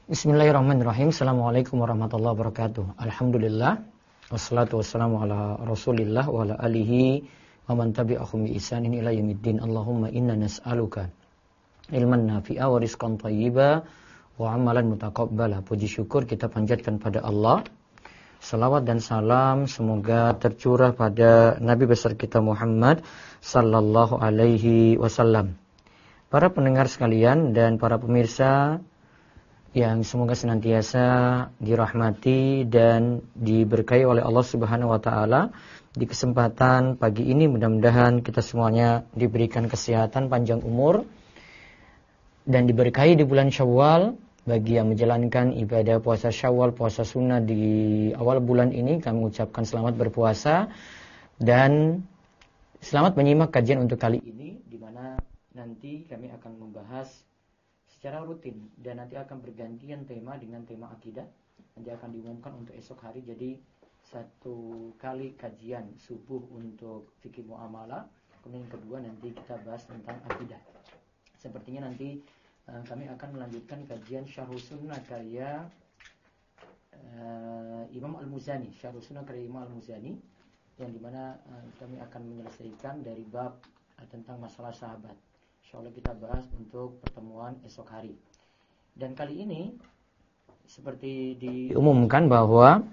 Bismillahirrahmanirrahim. Assalamualaikum warahmatullahi wabarakatuh. Alhamdulillah. Wassalatu wassalamu ala rasulillah wa ala alihi wa man tabi'ahum bi ihsanin ila yaumiddin. Allahumma inna nas'aluka ilman nafi'a wa rizqan thayyiba wa amalan mutaqabbala. Puji syukur kita panjatkan pada Allah. Salawat dan salam semoga tercurah pada Nabi besar kita Muhammad sallallahu alaihi wasallam. Para pendengar sekalian dan para pemirsa yang semoga senantiasa dirahmati dan diberkahi oleh Allah Subhanahu wa taala. Di kesempatan pagi ini mudah-mudahan kita semuanya diberikan kesehatan, panjang umur dan diberkahi di bulan Syawal. Bagi yang menjalankan ibadah puasa Syawal, puasa sunnah di awal bulan ini, kami ucapkan selamat berpuasa dan selamat menyimak kajian untuk kali ini, di mana nanti kami akan membahas secara rutin dan nanti akan bergantian tema dengan tema akidah. Nanti akan diumumkan untuk esok hari, jadi satu kali kajian subuh untuk fikih muamalah, kemudian yang kedua nanti kita bahas tentang akidah. Sepertinya nanti kami akan melanjutkan kajian Syarh Sunnah karya Imam Al-Muzani, Syarh Sunnah karya Imam Al-Muzani, yang dimana kami akan menyelesaikan dari bab tentang masalah sahabat. InsyaAllah kita bahas untuk pertemuan esok hari. Dan kali ini seperti diumumkan bahwa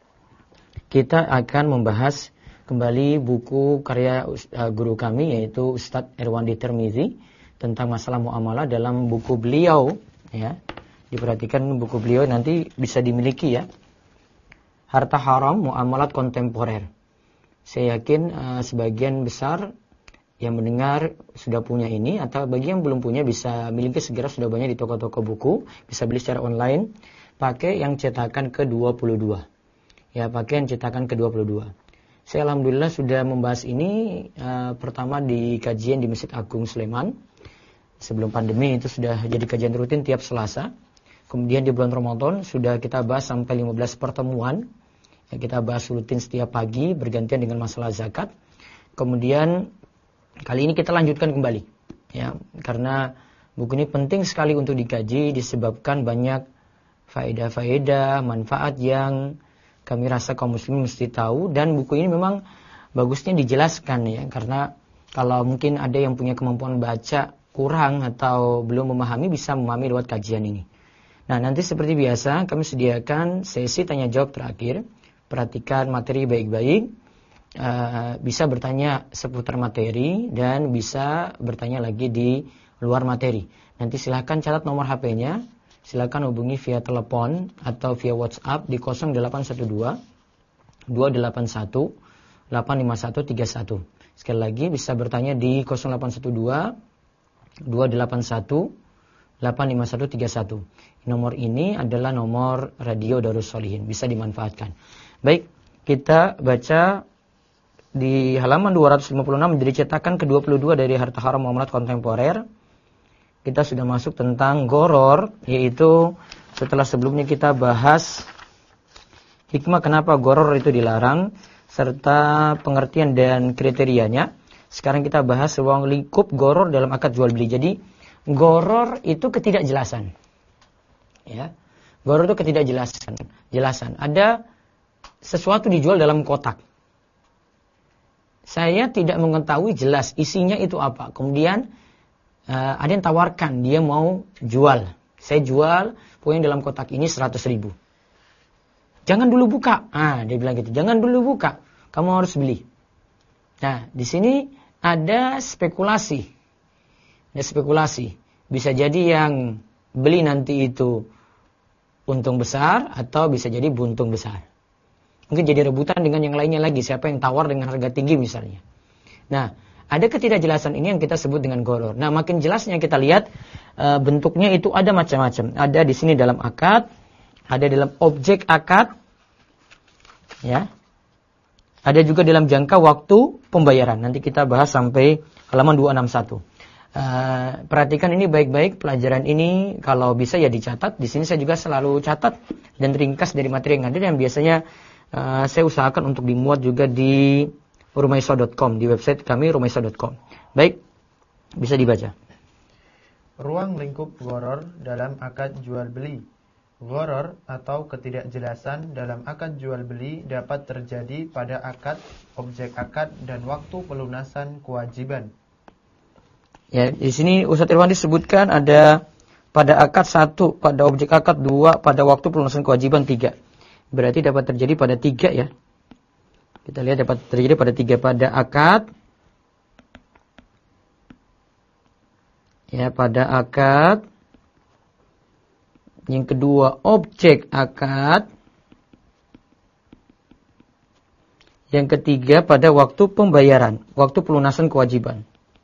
kita akan membahas kembali buku karya guru kami, yaitu Ustadz Irwandi Tirmizi, tentang masalah muamalah dalam buku beliau, ya. Diperhatikan buku beliau nanti bisa dimiliki, ya. Harta Haram Muamalat Kontemporer. Saya yakin sebagian besar yang mendengar sudah punya ini, atau bagi yang belum punya bisa miliki segera, sudah banyak di toko-toko buku, bisa beli secara online, pakai yang cetakan ke-22. Ya, pakai yang cetakan ke-22. Saya alhamdulillah sudah membahas ini pertama di kajian di Masjid Agung Sleman. Sebelum pandemi itu sudah jadi kajian rutin tiap Selasa. Kemudian di bulan Ramadan sudah kita bahas sampai 15 pertemuan. Ya, kita bahas rutin setiap pagi bergantian dengan masalah zakat. Kemudian kali ini kita lanjutkan kembali, ya, karena buku ini penting sekali untuk dikaji disebabkan banyak faedah-faedah, manfaat yang kami rasa kaum muslimin mesti tahu, dan buku ini memang bagusnya dijelaskan, ya, karena kalau mungkin ada yang punya kemampuan baca kurang atau belum memahami, bisa memahami lewat kajian ini. Nah, nanti seperti biasa kami sediakan sesi tanya jawab terakhir. Perhatikan materi baik-baik. Bisa bertanya seputar materi dan bisa bertanya lagi di luar materi. Nanti silahkan catat nomor HP-nya, silahkan hubungi via telepon atau via WhatsApp di 0812 281 85131. Sekali lagi bisa bertanya di 0812 281 85131. Nomor ini adalah nomor radio Darus Sholihin, bisa dimanfaatkan. Baik, kita baca di halaman 256 menjadi cetakan ke-22 dari Harta Haram Muamalat Kontemporer. Kita sudah masuk tentang goror, yaitu setelah sebelumnya kita bahas hikmah kenapa goror itu dilarang serta pengertian dan kriterianya. Sekarang kita bahas ruang lingkup goror dalam akad jual beli. Jadi goror itu ketidakjelasan, ya. Goror itu ketidakjelasan. Ada sesuatu dijual dalam kotak. Saya tidak mengetahui jelas isinya itu apa. Kemudian ada yang tawarkan, dia mau jual. Saya jual poin dalam kotak ini 100.000. Jangan dulu buka. Dia bilang gitu. Jangan dulu buka. Kamu harus beli. Nah, di sini ada spekulasi. Bisa jadi yang beli nanti itu untung besar atau bisa jadi buntung besar. Mungkin jadi rebutan dengan yang lainnya lagi, siapa yang tawar dengan harga tinggi misalnya. Nah, ada ketidakjelasan ini yang kita sebut dengan goror. Nah, makin jelasnya kita lihat bentuknya itu ada macam-macam. Ada di sini dalam akad, ada dalam objek akad, ya. Ada juga dalam jangka waktu pembayaran. Nanti kita bahas sampai halaman 261. Perhatikan ini baik-baik, pelajaran ini kalau bisa ya dicatat. Di sini saya juga selalu catat dan ringkas dari materi yang ada, yang biasanya saya usahakan untuk dimuat juga di rumaiso.com, di website kami rumaiso.com. Baik, bisa dibaca. Ruang lingkup goror dalam akad jual beli. Gharar atau ketidakjelasan dalam akad jual beli dapat terjadi pada akad, objek akad, dan waktu pelunasan kewajiban. Ya, di sini Ustaz Irwan disebutkan ada pada akad 1, pada objek akad 2, pada waktu pelunasan kewajiban 3. Berarti dapat terjadi pada 3 ya. Kita lihat dapat terjadi pada 3, pada akad. Ya, pada akad. Yang kedua, objek akad. Yang ketiga, pada waktu pembayaran, waktu pelunasan kewajiban.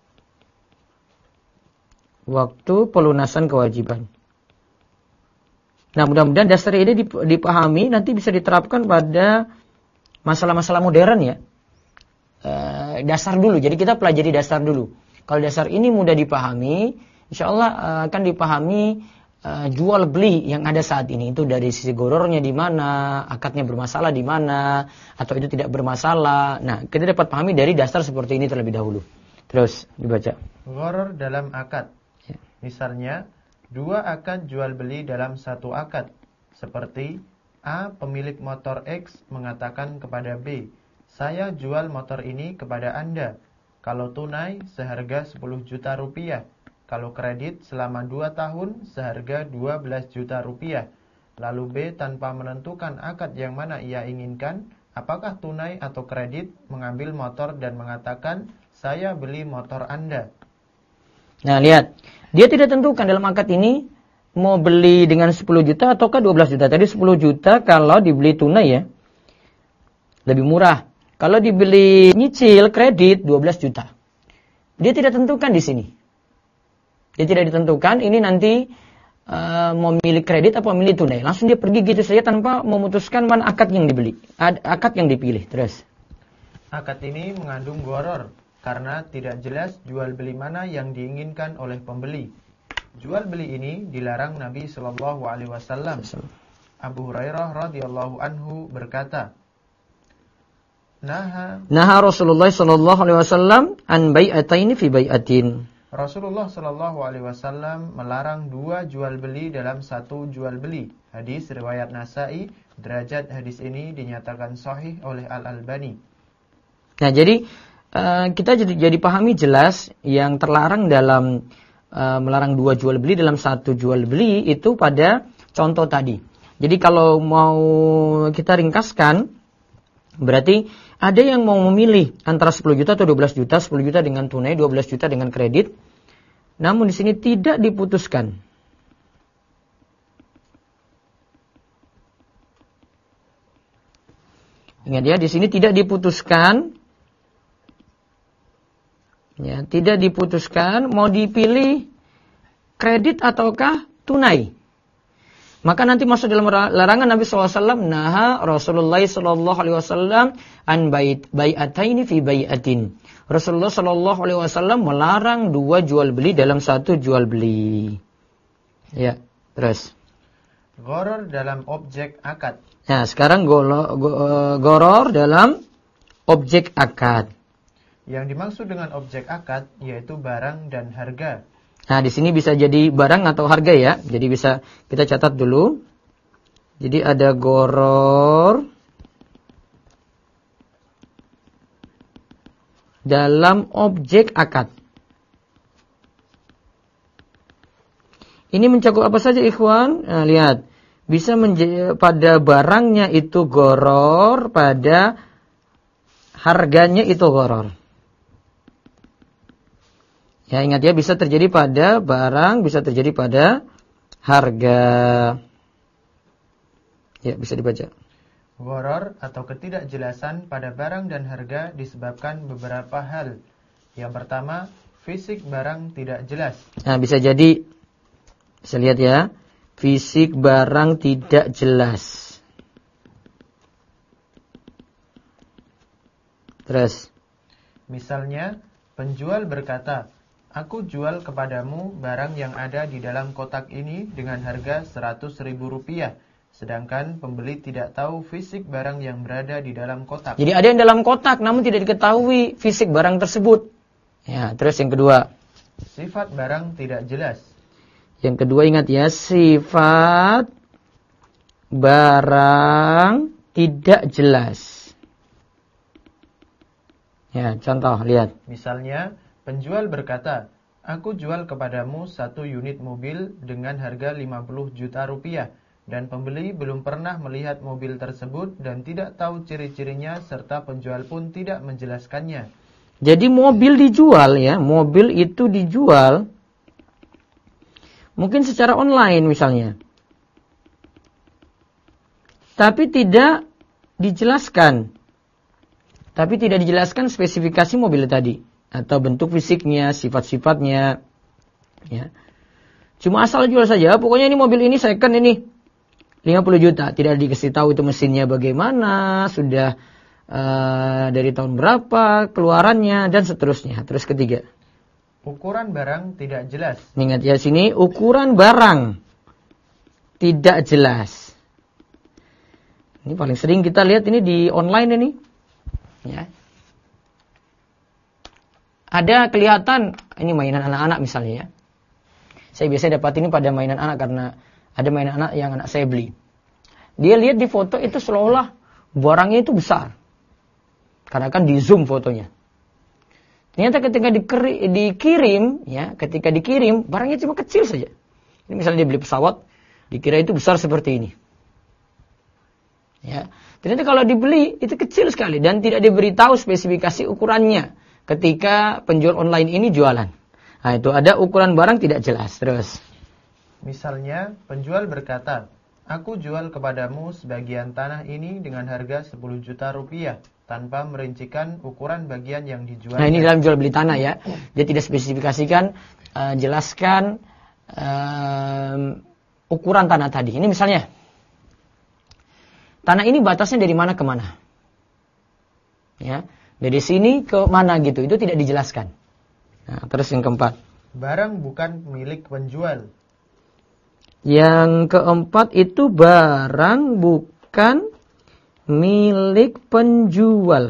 Waktu pelunasan kewajiban. Nah, mudah-mudahan dasar ini dipahami, nanti bisa diterapkan pada masalah-masalah modern ya. Dasar dulu, jadi kita pelajari dasar dulu. Kalau dasar ini mudah dipahami, insya Allah akan dipahami jual beli yang ada saat ini. Itu dari sisi gorornya di mana, akadnya bermasalah di mana, atau itu tidak bermasalah. Nah, kita dapat pahami dari dasar seperti ini terlebih dahulu. Terus dibaca. Gharar dalam akad. Ya. Misalnya, 2 akad jual beli dalam 1 akad. Seperti A, pemilik motor X mengatakan kepada B, "Saya jual motor ini kepada Anda. Kalau tunai seharga 10 juta rupiah. Kalau kredit selama 2 tahun seharga 12 juta rupiah. Lalu B tanpa menentukan akad yang mana ia inginkan, apakah tunai atau kredit, mengambil motor dan mengatakan, "Saya beli motor Anda." Nah, lihat. Dia tidak tentukan dalam akad ini mau beli dengan 10 juta ataukah 12 juta. Tadi 10 juta kalau dibeli tunai ya. Lebih murah. Kalau dibeli nyicil kredit 12 juta. Dia tidak tentukan di sini. Dia tidak ditentukan ini nanti mau milih kredit atau milih tunai. Langsung dia pergi gitu saja tanpa memutuskan mana akad yang dibeli, akad yang dipilih. Terus. Akad ini mengandung gharar karena tidak jelas jual beli mana yang diinginkan oleh pembeli. Jual beli ini dilarang Nabi Shallallahu Alaihi Wasallam. Abu Hurairah radhiyallahu anhu berkata, Naha Rasulullah Shallallahu Alaihi Wasallam an bai'ataini fi bai'atin. Rasulullah Shallallahu Alaihi Wasallam melarang 2 jual beli dalam 1 jual beli. Hadis riwayat Nasai. Derajat hadis ini dinyatakan sahih oleh Al-Albani. Nah, jadi kita jadi pahami jelas yang terlarang dalam melarang 2 jual beli dalam 1 jual beli itu pada contoh tadi. Jadi kalau mau kita ringkaskan, berarti ada yang mau memilih antara 10 juta atau 12 juta, 10 juta dengan tunai, 12 juta dengan kredit. Namun di sini tidak diputuskan. Ingat ya, di sini tidak diputuskan. Ya, tidak diputuskan mau dipilih kredit ataukah tunai. Maka nanti masuk dalam larangan Nabi SAW. Naha Rasulullah SAW an bai'ataini fi bai'atin. Rasulullah SAW melarang 2 jual beli dalam 1 jual beli. Ya, terus. Gharar dalam objek akad. Nah, sekarang gharar dalam objek akad. Yang dimaksud dengan objek akad yaitu barang dan harga. Nah, di sini bisa jadi barang atau harga ya. Jadi bisa kita catat dulu. Jadi ada gharar dalam objek akad. Ini mencakup apa saja, ikhwan? Nah, lihat. Bisa pada barangnya itu gharar, pada harganya itu gharar. Ya, ingat ya, bisa terjadi pada barang, bisa terjadi pada harga. Ya, bisa dibaca. Gharar atau ketidakjelasan pada barang dan harga disebabkan beberapa hal. Yang pertama, fisik barang tidak jelas. Nah, bisa jadi, bisa lihat ya, fisik barang tidak jelas. Terus. Misalnya, penjual berkata, "Aku jual kepadamu barang yang ada di dalam kotak ini dengan harga 100.000 rupiah." Sedangkan pembeli tidak tahu fisik barang yang berada di dalam kotak. Jadi ada yang dalam kotak namun tidak diketahui fisik barang tersebut. Ya, terus yang kedua. Sifat barang tidak jelas. Yang kedua ingat ya, sifat barang tidak jelas. Ya, contoh, lihat. Misalnya, penjual berkata, aku jual kepadamu 1 unit mobil dengan harga 50 juta rupiah. Dan pembeli belum pernah melihat mobil tersebut dan tidak tahu ciri-cirinya serta penjual pun tidak menjelaskannya. Jadi mobil dijual ya, mobil itu dijual mungkin secara online misalnya. Tapi tidak dijelaskan. Tapi tidak dijelaskan spesifikasi mobil tadi atau bentuk fisiknya, sifat-sifatnya. Ya. Cuma asal jual saja, pokoknya ini mobil ini second ini 50 juta, tidak dikasih tahu itu mesinnya bagaimana, sudah dari tahun berapa, keluarannya, dan seterusnya. Terus ketiga. Ukuran barang tidak jelas. Ingat ya sini, ukuran barang tidak jelas. Ini paling sering kita lihat ini di online ini. Ya. Ada kelihatan, ini mainan anak-anak misalnya ya. Saya biasanya dapat ini pada mainan anak karena ada mainan anak yang anak saya beli. Dia lihat di foto itu seolah-olah barangnya itu besar. Karena kan di zoom fotonya. Ternyata ketika dikirim, ya, ketika dikirim barangnya cuma kecil saja. Ini misalnya dia beli pesawat, dikira itu besar seperti ini. Ya, ternyata kalau dibeli itu kecil sekali dan tidak diberitahu spesifikasi ukurannya ketika penjual online ini jualan. Nah, itu ada ukuran barang tidak jelas. Terus. Misalnya, penjual berkata, aku jual kepadamu sebagian tanah ini dengan harga 10 juta rupiah, tanpa merincikan ukuran bagian yang dijual. Nah, ini dalam jual beli tanah ya. Dia tidak spesifikasikan, jelaskan ukuran tanah tadi. Ini misalnya, tanah ini batasnya dari mana ke mana. Ya, dari sini ke mana gitu, itu tidak dijelaskan. Nah, terus yang keempat. Barang bukan milik penjual. Yang keempat itu barang bukan milik penjual.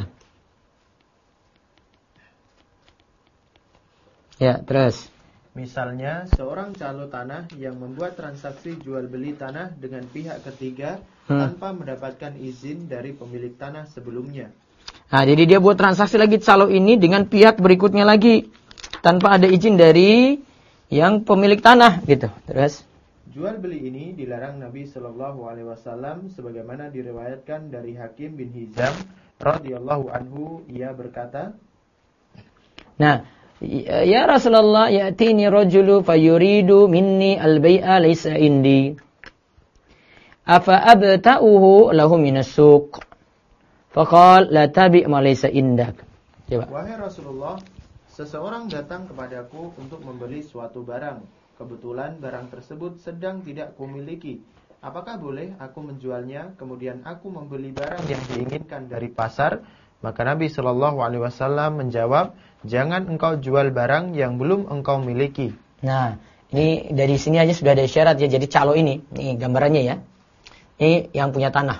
Ya, terus. Misalnya, seorang calo tanah yang membuat transaksi jual beli tanah dengan pihak ketiga tanpa mendapatkan izin dari pemilik tanah sebelumnya. Nah, jadi dia buat transaksi lagi calo ini dengan pihak berikutnya lagi tanpa ada izin dari yang pemilik tanah gitu. Terus. Jual beli ini dilarang Nabi Shallallahu Alaihi Wasallam sebagaimana diriwayatkan dari Hakim bin Hizam radhiyallahu anhu, ia berkata, nah, ya Rasulullah, ya'tini rajulu fayuridu minni al-bai'a laysa indi. Afa abta'uhu lahu minas suq. Faqal la tabi' ma laysa indak. Coba. Wahai Rasulullah, seseorang datang kepadaku untuk membeli suatu barang. Kebetulan barang tersebut sedang tidak kumiliki. Apakah boleh aku menjualnya, kemudian aku membeli barang yang diinginkan dari pasar? Maka Nabi Shallallahu Alaihi Wasallam menjawab, jangan engkau jual barang yang belum engkau miliki. Nah, ini dari sini aja sudah ada isyarat ya. Jadi calo ini gambarannya ya. Ini yang punya tanah.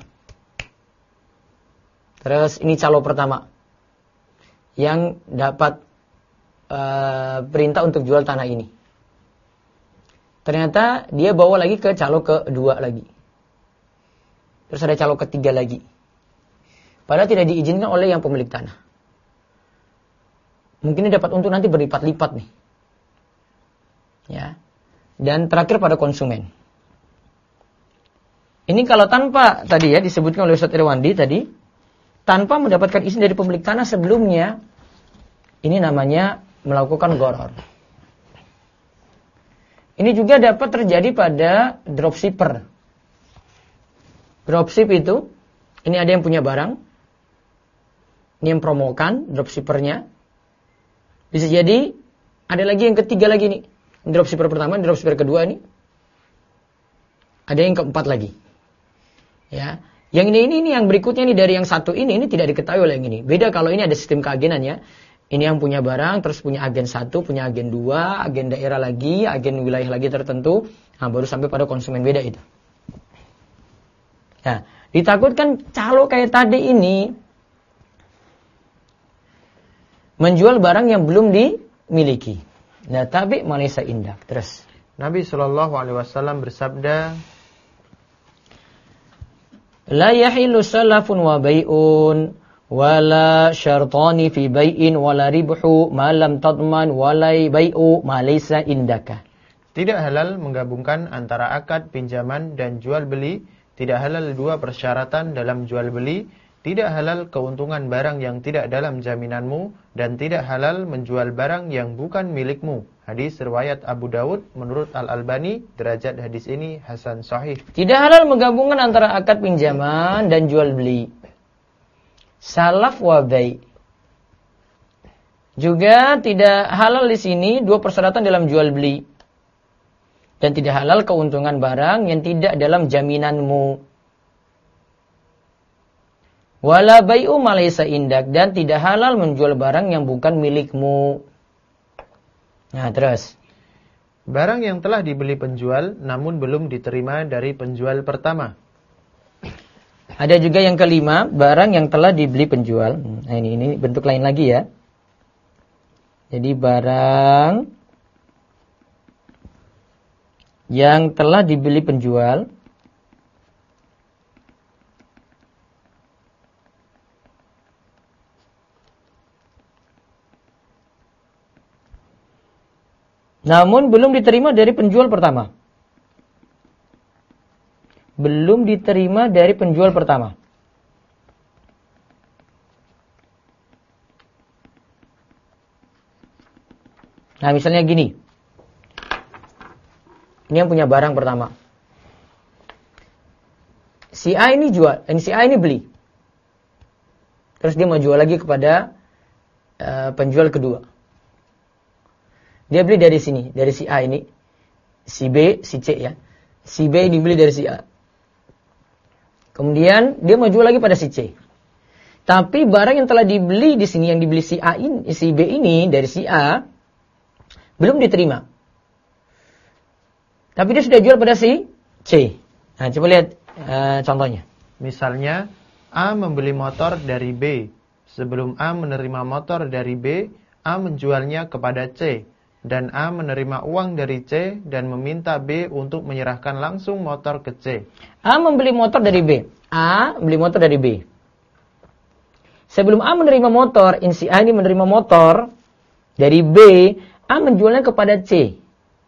Terus ini calo pertama yang dapat perintah untuk jual tanah ini. Ternyata dia bawa lagi ke calo kedua lagi. Terus ada calo ketiga lagi. Padahal tidak diizinkan oleh yang pemilik tanah. Mungkin ini dapat untung nanti berlipat-lipat nih. Ya. Dan terakhir pada konsumen. Ini kalau tanpa tadi ya disebutkan oleh Ustaz Irwandi tadi, tanpa mendapatkan izin dari pemilik tanah sebelumnya, ini namanya melakukan gharar. Ini juga dapat terjadi pada dropshipper. Dropship itu, ini ada yang punya barang, ini yang promokan, dropshippernya. Bisa jadi, ada lagi yang ketiga lagi nih. Dropshipper pertama, dropshipper kedua ini. Ada yang keempat lagi. Ya, yang ini yang berikutnya nih dari yang satu ini tidak diketahui oleh yang ini. Beda kalau ini ada sistem keagenannya. Ini yang punya barang, terus punya agen 1, punya agen 2, agen daerah lagi, agen wilayah lagi tertentu. Nah, baru sampai pada konsumen beda itu. Nah, ditakutkan calo kayak tadi ini menjual barang yang belum dimiliki. Nah, tapi malaysa indak. Terus Nabi Shallallahu Alaihi Wasallam bersabda, La yahillu salafun wa bai'un wala syartani fi bai'in wala ribhu ma lam tadman wala bai'u ma laysa indaka. Tidak halal menggabungkan antara akad pinjaman dan jual beli, tidak halal dua persyaratan dalam jual beli, tidak halal keuntungan barang yang tidak dalam jaminanmu, dan tidak halal menjual barang yang bukan milikmu. Hadis riwayat Abu Daud menurut Al-Albani, derajat hadis ini hasan sahih. Tidak halal menggabungkan antara akad pinjaman dan jual beli. Salaf wa bai'. Juga tidak halal di sini dua persyaratan dalam jual beli. Dan tidak halal keuntungan barang yang tidak dalam jaminanmu. Wala bai'u ma laysa indak, dan tidak halal menjual barang yang bukan milikmu. Nah, terus. Barang yang telah dibeli penjual namun belum diterima dari penjual pertama. Ada juga yang kelima, barang yang telah dibeli penjual. Nah, ini bentuk lain lagi ya. Jadi barang yang telah dibeli penjual namun belum diterima dari penjual pertama. Belum diterima dari penjual pertama. Nah, misalnya gini. Ini yang punya barang pertama. Si A ini jual, si A ini beli. Terus dia mau jual lagi kepada penjual kedua. Dia beli dari sini, dari si A ini. Si B, si C ya. Si B ini beli dari si A. Kemudian dia mau jual lagi pada si C. Tapi barang yang telah dibeli di sini, yang dibeli si A ini, si B ini dari si A, belum diterima. Tapi dia sudah jual pada si C. Nah, coba lihat contohnya. Misalnya, A membeli motor dari B. Sebelum A menerima motor dari B, A menjualnya kepada C. Dan A menerima uang dari C dan meminta B untuk menyerahkan langsung motor ke C. A membeli motor dari B. A membeli motor dari B. Sebelum A menerima motor, si A ini menerima motor dari B, A menjualnya kepada C.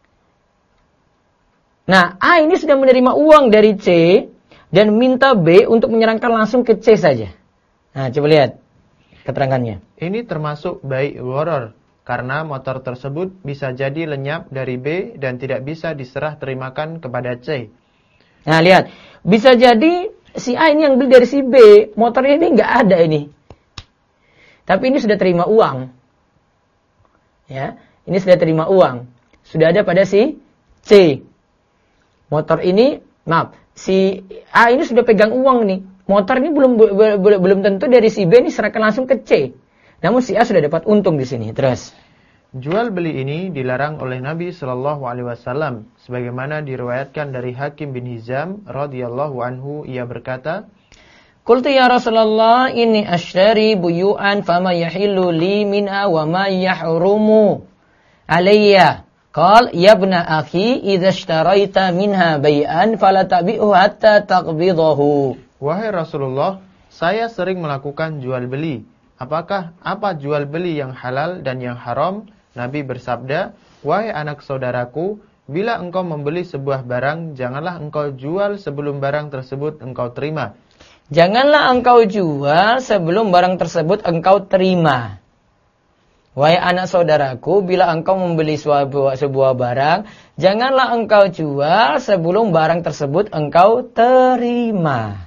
Nah, A ini sudah menerima uang dari C dan minta B untuk menyerahkan langsung ke C saja. Nah, coba lihat keterangannya. Ini termasuk bai' gharar. Karena motor tersebut bisa jadi lenyap dari B dan tidak bisa diserah terimakan kepada C. Nah, lihat. Bisa jadi si A ini yang beli dari si B. Motornya ini nggak ada ini. Tapi ini sudah terima uang. Ya, ini sudah terima uang. Sudah ada pada si C. Motor ini, maaf, si A ini sudah pegang uang nih. Motor ini belum tentu dari si B ini serahkan langsung ke C. Namun si A sudah dapat untung di sini. Terus, jual beli ini dilarang oleh Nabi Shallallahu Alaihi Wasallam, sebagaimana diriwayatkan dari Hakim bin Hizam radhiyallahu anhu, ia berkata, "Qultu ya Rasulullah, inni ashtari buyu'an fama yahillu li minha wa ma yahrumu alayya." Qal, "Ya ibna akhi, idza ishtaraita minha bai'an fala tabi'hu hatta taqbidahu." Wahai Rasulullah, saya sering melakukan jual beli. Apakah apa jual beli yang halal dan yang haram? Nabi bersabda, wahai anak saudaraku, bila engkau membeli sebuah barang, janganlah engkau jual sebelum barang tersebut engkau terima. Janganlah engkau jual sebelum barang tersebut engkau terima. Wahai anak saudaraku, bila engkau membeli sebuah barang, janganlah engkau jual sebelum barang tersebut engkau terima.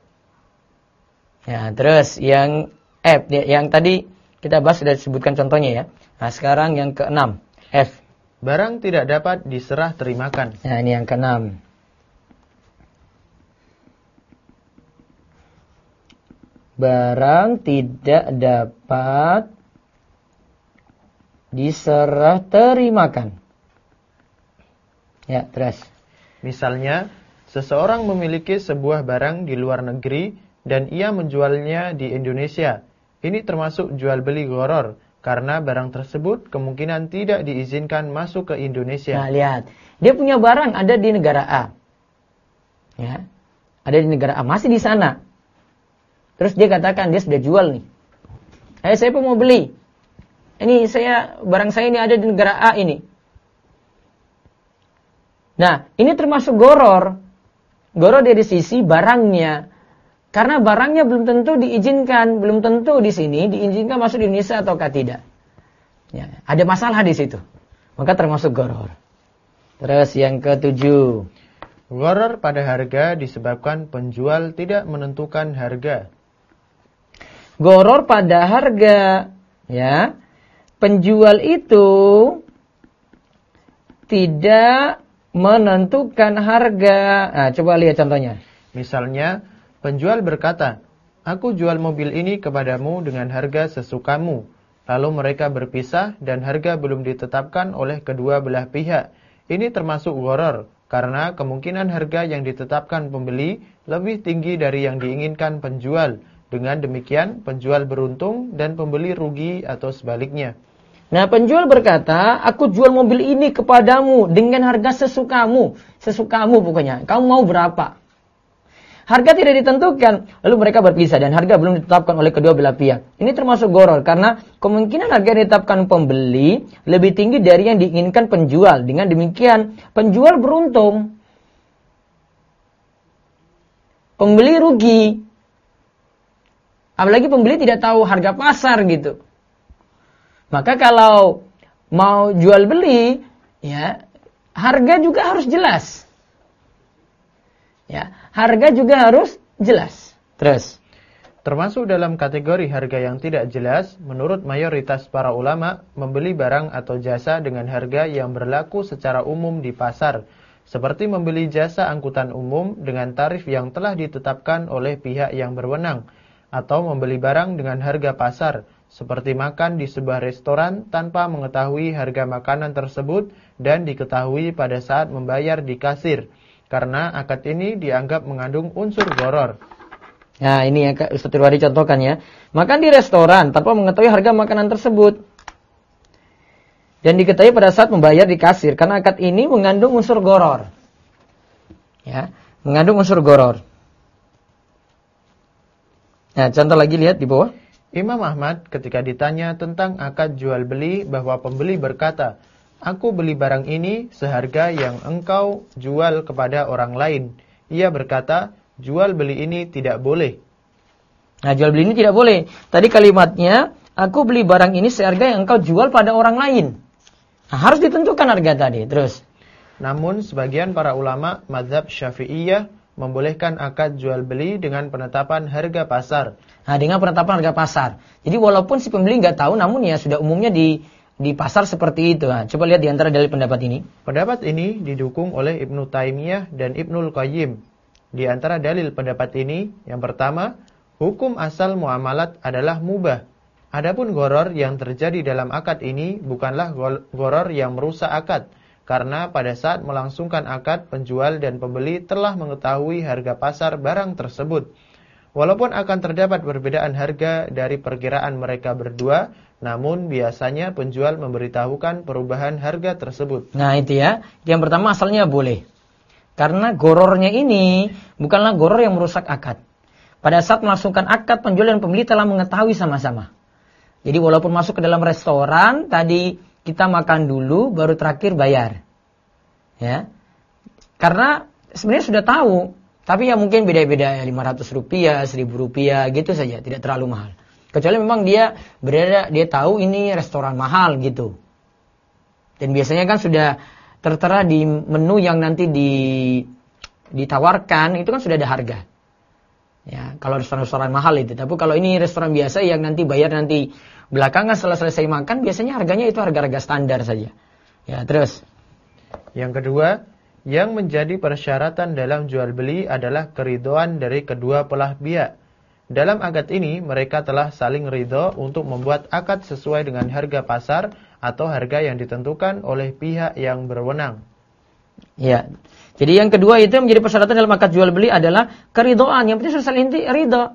Ya, terus yang F, yang tadi kita bahas sudah disebutkan contohnya ya. Nah, sekarang yang ke-6, F. Barang tidak dapat diserah terimakan. Nah, ini yang ke-6. Barang tidak dapat diserah terimakan. Ya, terus. Misalnya, seseorang memiliki sebuah barang di luar negeri dan ia menjualnya di Indonesia. Ini termasuk jual beli gharar karena barang tersebut kemungkinan tidak diizinkan masuk ke Indonesia. Nah, lihat. Dia punya barang ada di negara A. Ya. ada di negara A, masih di sana. Terus dia katakan dia sudah jual nih. Saya pun mau beli. Ini barang saya ini ada di negara A ini. Nah, ini termasuk goror. Goror dari sisi barangnya. Karena barangnya belum tentu diizinkan, belum tentu di sini diizinkan masuk di Indonesia ataukah tidak. Ya, ada masalah di situ. Maka termasuk goror. Terus yang ketujuh. Goror pada harga disebabkan penjual tidak menentukan harga. Goror pada harga, ya. Penjual itu tidak menentukan harga. Nah, coba lihat contohnya. Misalnya, penjual berkata, "Aku jual mobil ini kepadamu dengan harga sesukamu." Lalu mereka berpisah dan harga belum ditetapkan oleh kedua belah pihak. Ini termasuk goror, karena kemungkinan harga yang ditetapkan pembeli lebih tinggi dari yang diinginkan penjual. Dengan demikian, penjual beruntung dan pembeli rugi atau sebaliknya. Nah, penjual berkata, aku jual mobil ini kepadamu dengan harga sesukamu. Sesukamu pokoknya. Kamu mau berapa? Harga tidak ditentukan. Lalu mereka berpisah dan harga belum ditetapkan oleh kedua belah pihak. Ini termasuk goror karena kemungkinan harga yang ditetapkan pembeli lebih tinggi dari yang diinginkan penjual. Dengan demikian, penjual beruntung. Pembeli rugi. Apalagi pembeli tidak tahu harga pasar gitu. Maka kalau mau jual beli, ya, harga juga harus jelas. Ya, harga juga harus jelas. Terus, termasuk dalam kategori harga yang tidak jelas, menurut mayoritas para ulama, membeli barang atau jasa dengan harga yang berlaku secara umum di pasar, seperti membeli jasa angkutan umum dengan tarif yang telah ditetapkan oleh pihak yang berwenang, atau membeli barang dengan harga pasar, seperti makan di sebuah restoran tanpa mengetahui harga makanan tersebut dan diketahui pada saat membayar di kasir, karena akad ini dianggap mengandung unsur goror. Nah, ini yang Ustaz Irwadi contohkan ya. Makan di restoran tanpa mengetahui harga makanan tersebut dan diketahui pada saat membayar di kasir, karena akad ini mengandung unsur goror. Ya, mengandung unsur goror. Nah, contoh lagi lihat di bawah. Imam Ahmad ketika ditanya tentang akad jual beli bahwa pembeli berkata, "Aku beli barang ini seharga yang engkau jual kepada orang lain." Ia berkata, "Jual beli ini tidak boleh." Nah, jual beli ini tidak boleh. Tadi kalimatnya, "Aku beli barang ini seharga yang engkau jual pada orang lain." Nah, harus ditentukan harga tadi. Terus. Namun sebagian para ulama mazhab Syafi'iyah membolehkan akad jual beli dengan penetapan harga pasar. Nah, dengan penetapan harga pasar. Jadi walaupun si pembeli nggak tahu, namun ya sudah umumnya di pasar seperti itu. Nah, coba lihat di antara dalil pendapat ini. Pendapat ini didukung oleh Ibnu Taimiyah dan Ibnul Qayyim. Di antara dalil pendapat ini, yang pertama, hukum asal muamalat adalah mubah. Adapun goror yang terjadi dalam akad ini bukanlah goror yang merusak akad, karena pada saat melangsungkan akad, penjual dan pembeli telah mengetahui harga pasar barang tersebut. Walaupun akan terdapat perbedaan harga dari perkiraan mereka berdua, namun biasanya penjual memberitahukan perubahan harga tersebut. Nah, itu ya. Yang pertama asalnya boleh. Karena gorornya ini bukanlah goror yang merusak akad. Pada saat melangsungkan akad, penjual dan pembeli telah mengetahui sama-sama. Jadi walaupun masuk ke dalam restoran, tadi kita makan dulu, baru terakhir bayar. Ya. Karena sebenarnya sudah tahu. Tapi ya mungkin beda-beda, Rp500, Rp1.000 gitu saja, tidak terlalu mahal. Kecuali memang dia tahu ini restoran mahal gitu. Dan biasanya kan sudah tertera di menu yang nanti ditawarkan, itu kan sudah ada harga. Ya, kalau restoran-restoran mahal itu. Tapi kalau ini restoran biasa yang nanti bayar nanti belakangan setelah selesai makan, biasanya harganya itu harga-harga standar saja. Ya, terus. Yang kedua, yang menjadi persyaratan dalam jual beli adalah keridhaan dari kedua belah pihak. Dalam akad ini, mereka telah saling ridho untuk membuat akad sesuai dengan harga pasar atau harga yang ditentukan oleh pihak yang berwenang. Ya, jadi yang kedua itu yang menjadi persyaratan dalam akad jual beli adalah keridhaan. Yang penting saling ridho.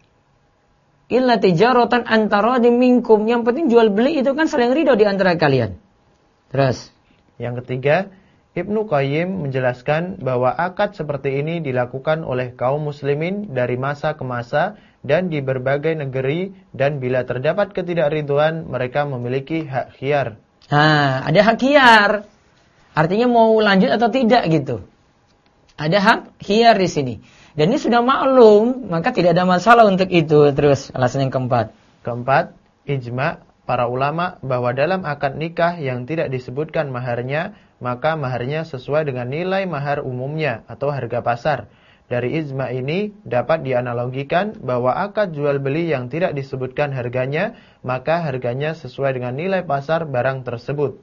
Illa tijaratan antara minkum. Yang penting jual beli itu kan saling ridho di antara kalian. Terus. Yang ketiga, Ibnu Qayyim menjelaskan bahwa akad seperti ini dilakukan oleh kaum muslimin dari masa ke masa dan di berbagai negeri, dan bila terdapat ketidakridhoan mereka memiliki hak khiyar. Nah, ada hak khiyar. Artinya mau lanjut atau tidak gitu. Ada hak khiyar di sini. Dan ini sudah maklum, maka tidak ada masalah untuk itu. Terus alasan yang keempat. Keempat, ijma' para ulama bahwa dalam akad nikah yang tidak disebutkan maharnya, maka maharnya sesuai dengan nilai mahar umumnya atau harga pasar. Dari ijma' ini dapat dianalogikan bahwa akad jual beli yang tidak disebutkan harganya, maka harganya sesuai dengan nilai pasar barang tersebut.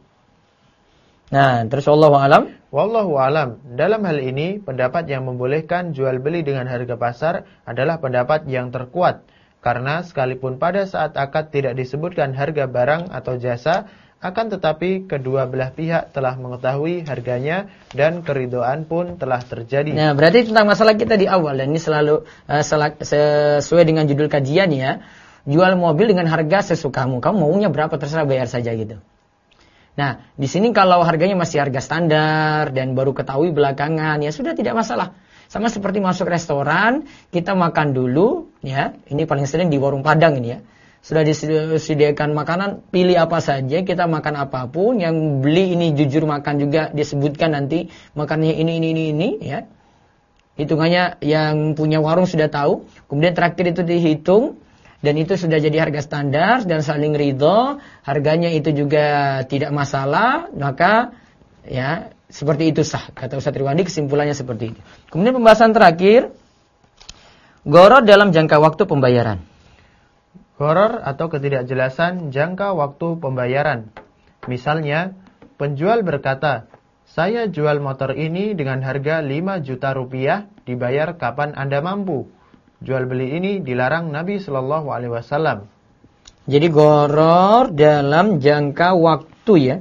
Nah, terus wallahu alam. Wallahu alam. Dalam hal ini, pendapat yang membolehkan jual beli dengan harga pasar adalah pendapat yang terkuat. Karena sekalipun pada saat akad tidak disebutkan harga barang atau jasa, akan tetapi kedua belah pihak telah mengetahui harganya dan keridhaan pun telah terjadi. Nah, berarti tentang masalah kita di awal, dan ini selalu sesuai dengan judul kajian ya. Jual mobil dengan harga sesukamu. Kamu maunya berapa terserah, bayar saja gitu. Nah, di sini kalau harganya masih harga standar dan baru ketahui belakangan, ya sudah tidak masalah. Sama seperti masuk restoran, kita makan dulu, ya. Ini paling sering di warung Padang ini ya. Sudah disediakan makanan, pilih apa saja, kita makan apapun. Yang beli ini jujur makan juga disebutkan nanti makannya ini, ya. Hitungannya yang punya warung sudah tahu. Kemudian terakhir itu dihitung. Dan itu sudah jadi harga standar dan saling ridho, harganya itu juga tidak masalah, maka ya seperti itu sah. Kata Ustaz Riwandi kesimpulannya seperti itu. Kemudian pembahasan terakhir, gharar dalam jangka waktu pembayaran. Gharar atau ketidakjelasan jangka waktu pembayaran. Misalnya, penjual berkata, saya jual motor ini dengan harga 5 juta rupiah, dibayar kapan Anda mampu. Jual beli ini dilarang Nabi Shallallahu Alaihi Wasallam. Jadi gharar dalam jangka waktu ya.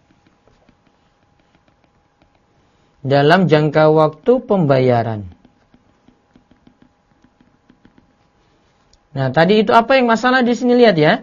Dalam jangka waktu pembayaran. Nah, tadi itu apa yang masalah di sini, lihat ya.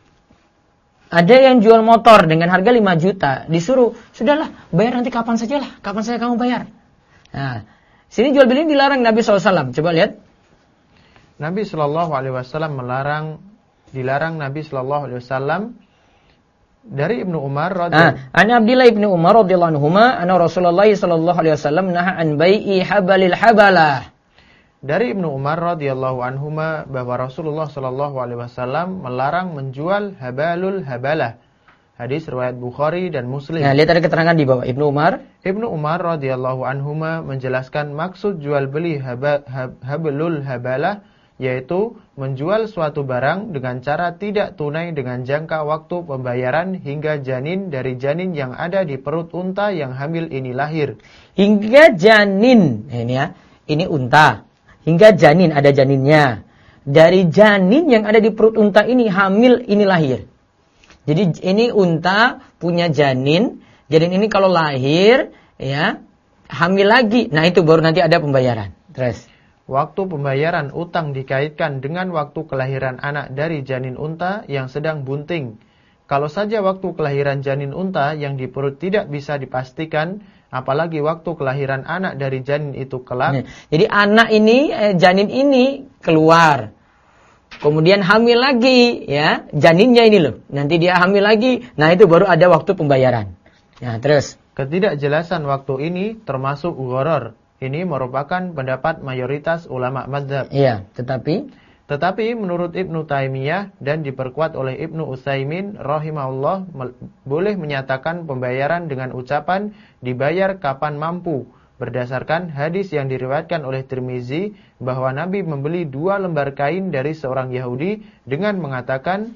Ada yang jual motor dengan harga 5 juta, disuruh, sudahlah, bayar nanti kapan sajalah, kapan saja kamu bayar. Nah, sini jual beli dilarang Nabi SAW. Coba lihat. Nabi Shallallahu Alaihi Wasallam dilarang Nabi Shallallahu Alaihi Wasallam dari Ibnu Umar radhiyallahu Ana Abdillah Ibnu Umar radhiyallahu anhuma anna Rasulullah sallallahu alaihi wasallam naha an bai'i habalil habalah. Dari Ibnu Umar radhiyallahu anhuma bahwa Rasulullah sallallahu alaihi wasallam melarang menjual habalul habalah. Hadis riwayat Bukhari dan Muslim. Nah, lihat ada keterangan di bawah. Ibnu Umar radhiyallahu anhuma menjelaskan maksud jual beli habalul habalah, yaitu menjual suatu barang dengan cara tidak tunai dengan jangka waktu pembayaran hingga janin dari janin yang ada di perut unta yang hamil ini lahir. Hingga janin, ini ya, ini unta. Hingga janin, ada janinnya. Dari janin yang ada di perut unta ini hamil ini lahir. Jadi ini unta punya janin ini kalau lahir ya hamil lagi. Nah, itu baru nanti ada pembayaran. Terus waktu pembayaran utang dikaitkan dengan waktu kelahiran anak dari janin unta yang sedang bunting. Kalau saja waktu kelahiran janin unta yang di perut tidak bisa dipastikan, apalagi waktu kelahiran anak dari janin itu kelak. Jadi anak ini, janin ini keluar. Kemudian hamil lagi, ya, janinnya ini loh. Nanti dia hamil lagi, nah itu baru ada waktu pembayaran. Nah, terus. Ketidakjelasan waktu ini termasuk gharar. Ini merupakan pendapat mayoritas ulama mazhab. Iya, tetapi menurut Ibnu Taimiyah dan diperkuat oleh Ibnu Utsaimin rahimahullah boleh menyatakan pembayaran dengan ucapan dibayar kapan mampu. Berdasarkan hadis yang diriwayatkan oleh Tirmizi bahwa Nabi membeli 2 lembar kain dari seorang Yahudi dengan mengatakan,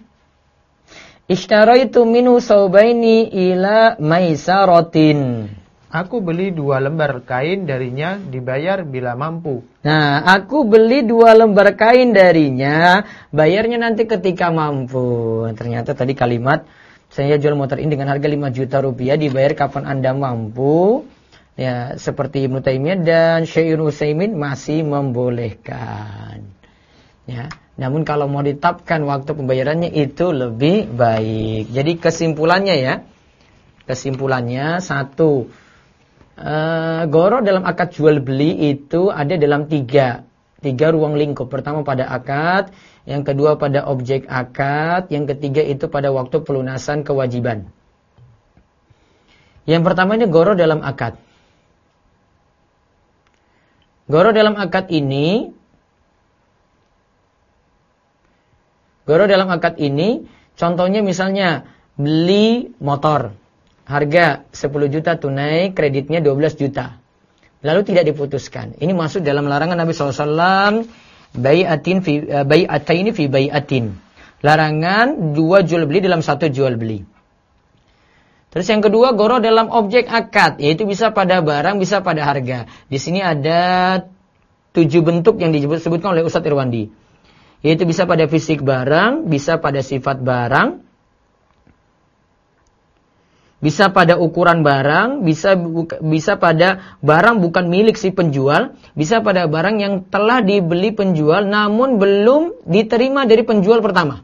Ishtaraitu minhu saubaini ila maisaratin. Aku beli 2 lembar kain darinya, dibayar bila mampu. Nah, aku beli 2 lembar kain darinya, bayarnya nanti ketika mampu. Ternyata tadi kalimat, saya jual motor ini dengan harga 5 juta rupiah, dibayar kapan Anda mampu. Ya, seperti Ibnu Taimiyah dan Syekh Utsaimin masih membolehkan. Ya, namun kalau mau ditetapkan waktu pembayarannya itu lebih baik. Jadi kesimpulannya 1, Goro dalam akad jual beli itu ada dalam tiga ruang lingkup. Pertama pada akad, yang kedua pada objek akad, yang ketiga itu pada waktu pelunasan kewajiban. Yang pertama ini goro dalam akad. Goro dalam akad ini contohnya misalnya beli motor. Harga 10 juta tunai, kreditnya 12 juta. Lalu tidak diputuskan. Ini masuk dalam larangan Nabi SAW, bai'ataini fi bai'atin. Larangan dua jual beli dalam satu jual beli. Terus yang kedua, goro dalam objek akad, yaitu bisa pada barang, bisa pada harga. Di sini ada 7 bentuk yang disebutkan oleh Ustadz Irwandi. Yaitu bisa pada fisik barang, bisa pada sifat barang, bisa pada ukuran barang, bisa pada barang bukan milik si penjual, bisa pada barang yang telah dibeli penjual namun belum diterima dari penjual pertama.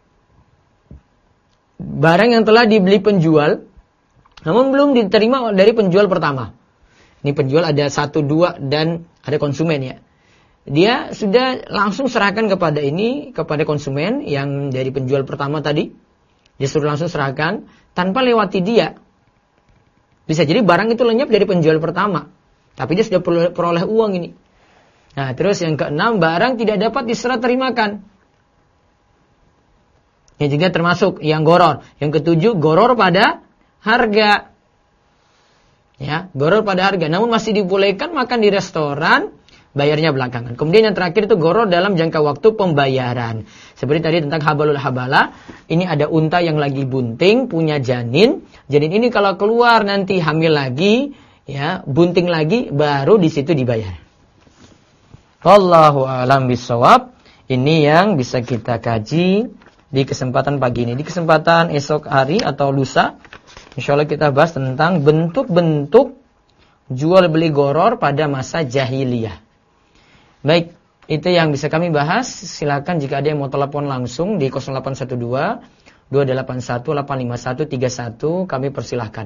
Barang yang telah dibeli penjual namun belum diterima dari penjual pertama. Ini penjual ada 1, 2 dan ada konsumen ya. Dia sudah langsung serahkan kepada konsumen yang dari penjual pertama tadi. Dia suruh langsung serahkan tanpa lewati dia. Bisa jadi barang itu lenyap dari penjual pertama, tapi dia sudah peroleh uang ini. Nah, terus yang keenam, barang tidak dapat diserah terimakan. Yang juga termasuk yang goror. Yang ketujuh, goror pada harga. Ya, goror pada harga. Namun masih dibolehkan makan di restoran, bayarnya belakangan. Kemudian yang terakhir itu goror dalam jangka waktu pembayaran. Seperti tadi tentang habalul habala. Ini ada unta yang lagi bunting, punya janin. Janin ini kalau keluar nanti hamil lagi, ya, bunting lagi, baru di situ dibayar. Wallahu a'lam bishawab. Ini yang bisa kita kaji di kesempatan pagi ini. Di kesempatan esok hari atau lusa, insyaallah kita bahas tentang bentuk-bentuk jual beli goror pada masa jahiliyah. Baik, itu yang bisa kami bahas. Silakan jika ada yang mau telepon langsung di 0812 281 851 31, kami persilahkan.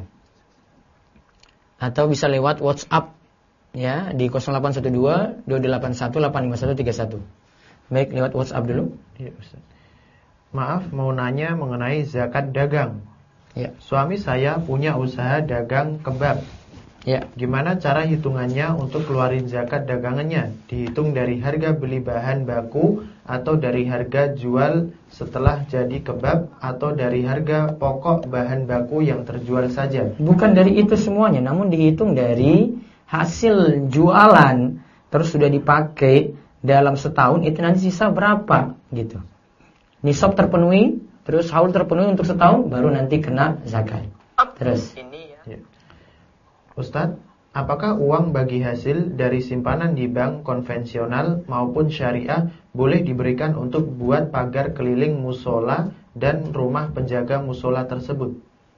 Atau bisa lewat WhatsApp ya di 0812 281 851 31. Baik, lewat WhatsApp dulu. Iya, Ustaz. Maaf, mau nanya mengenai zakat dagang. Ya. Suami saya punya usaha dagang kebab. Ya. Gimana cara hitungannya untuk keluarin zakat dagangannya? Dihitung dari harga beli bahan baku atau dari harga jual setelah jadi kebab atau dari harga pokok bahan baku yang terjual saja? Bukan dari itu semuanya, namun dihitung dari hasil jualan terus sudah dipakai dalam setahun, itu nanti sisa berapa gitu. Nisab terpenuhi, terus haul terpenuhi untuk setahun, baru nanti kena zakat. Terus ya. Ustadz, apakah uang bagi hasil dari simpanan di bank konvensional maupun syariah boleh diberikan untuk buat pagar keliling musola dan rumah penjaga musola tersebut?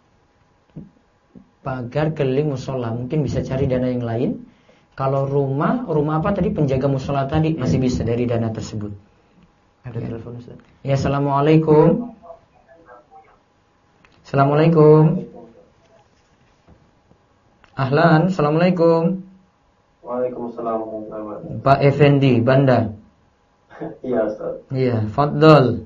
Pagar keliling musola, mungkin bisa cari dana yang lain. Kalau rumah apa tadi, penjaga musola tadi, masih bisa dari dana tersebut. Ada telepon Ustaz. Ya, assalamualaikum. Assalamualaikum. Ahlan, assalamualaikum. Waalaikumsalam. Pak Effendi, Banda. Iya, Ustaz. Iya, fadhol.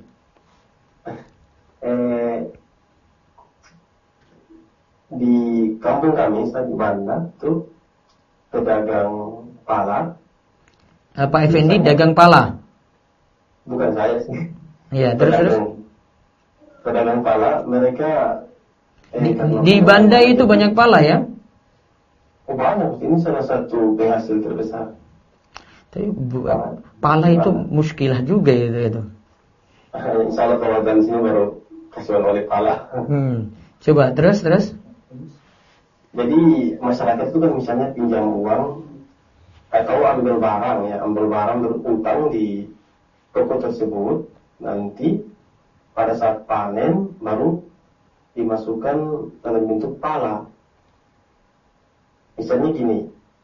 Di kampung kami, Ustaz, di Banda, tuh pedagang pala. Pak Effendi dagang pala. Bukan saya sih. Iya, terus. Pedagang pala, mereka di Banda itu banyak pala ya? Oh, banyak, ini salah satu penghasil terbesar. Tapi pala itu muskilah juga itu. Insya Allah kalau dari sini baru kasihan oleh pala. Coba terus. Jadi masyarakat itu kan misalnya pinjam uang atau ambil barang berutang di toko tersebut, nanti pada saat panen baru dimasukkan dalam bentuk pala. Misalnya gini,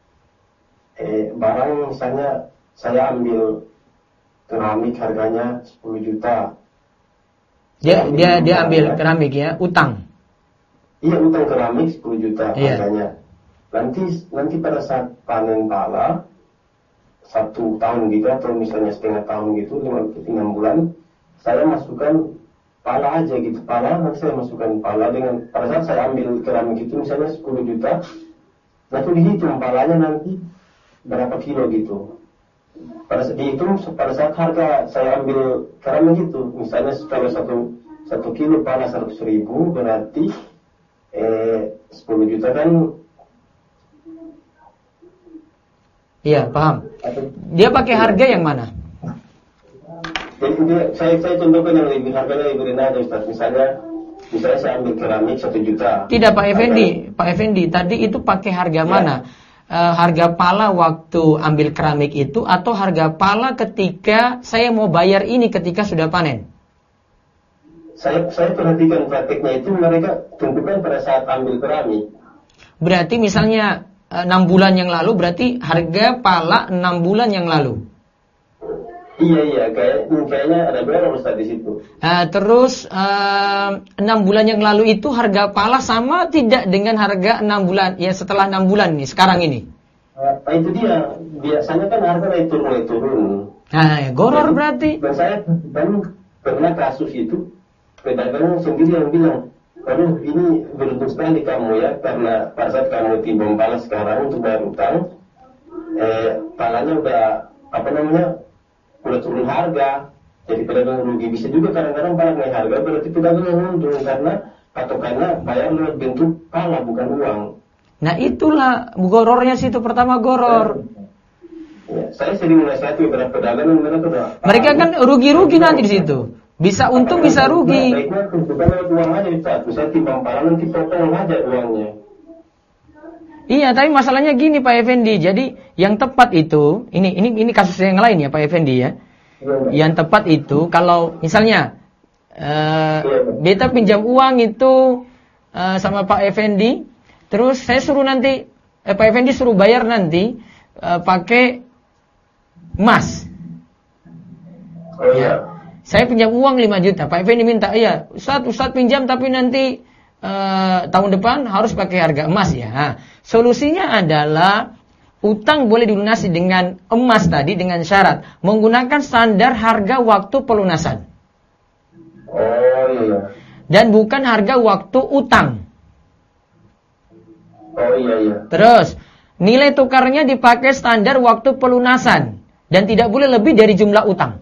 barang misalnya saya ambil keramik harganya 10 juta. Dia ambil keramik ya, utang. Iya, utang keramik 10 juta harganya. nanti pada saat panen pala 1 tahun gitu atau misalnya setengah tahun gitu 5-6 bulan, saya masukkan pala aja gitu, pala nanti saya masukkan pala dengan pada saat saya ambil keramik itu misalnya 10 juta, nanti dihitung palanya nanti berapa kilo gitu. Dihitung pada saat harga saya ambil keramik itu, misalnya kalau 1 kilo pala 100.000 berarti 10 juta kan. Iya, paham. Dia pakai harga yang mana? Jadi saya contohkan yang harganya lebih rendah aja Ustaz. Misalnya saya ambil keramik 1 juta. Tidak Pak Effendi, tadi itu pakai harga mana? Harga pala waktu ambil keramik itu atau harga pala ketika saya mau bayar ini ketika sudah panen? Saya perhatikan prakteknya itu mereka tentukan pada saat ambil keramik. Berarti misalnya 6 bulan yang lalu, berarti harga pala 6 bulan yang lalu. Iya, kayaknya ada berapa Ustaz di situ. Terus 6 bulan yang lalu itu harga pala sama tidak dengan harga 6 bulan ya setelah 6 bulan nih sekarang ini? Itu dia. Biasanya kan harga mulai turun. Goror berarti. Dan saya pernah kasus itu pedagang sendiri yang bilang, "Aduh, ini beruntung sekali kamu ya, karena pada saat kamu timbang pala sekarang untuk bayar utang, palanya udah turun harga, jadi pedagang rugi." Bisa juga kadang-kadang pala naik harga, berarti pedagang yang untung karena patokannya bayar lewat bentuk pala bukan uang. Nah itulah gorornya situ, pertama goror. Ya, saya sering menasihati beberapa pedagang dan mereka kan rugi-rugi nanti di situ. Bisa untung, bisa rugi. Baiknya tentukan lewat uang aja Ustaz. Misalnya timbang pala nanti potong aja uangnya. Iya, tapi masalahnya gini Pak Effendi. Jadi yang tepat itu, ini kasus yang lain ya Pak Effendi ya. Yang tepat itu kalau misalnya beta pinjam uang itu sama Pak Effendi, terus saya suruh nanti Pak Effendi suruh bayar nanti pakai emas. Oh iya. Saya pinjam uang 5 juta, Pak Effendi minta, iya Ustaz pinjam tapi nanti tahun depan harus pakai harga emas ya. Nah, solusinya adalah utang boleh dilunasi dengan emas tadi dengan syarat menggunakan standar harga waktu pelunasan. Oh iya. Dan bukan harga waktu utang. Oh iya. Terus nilai tukarnya dipakai standar waktu pelunasan dan tidak boleh lebih dari jumlah utang.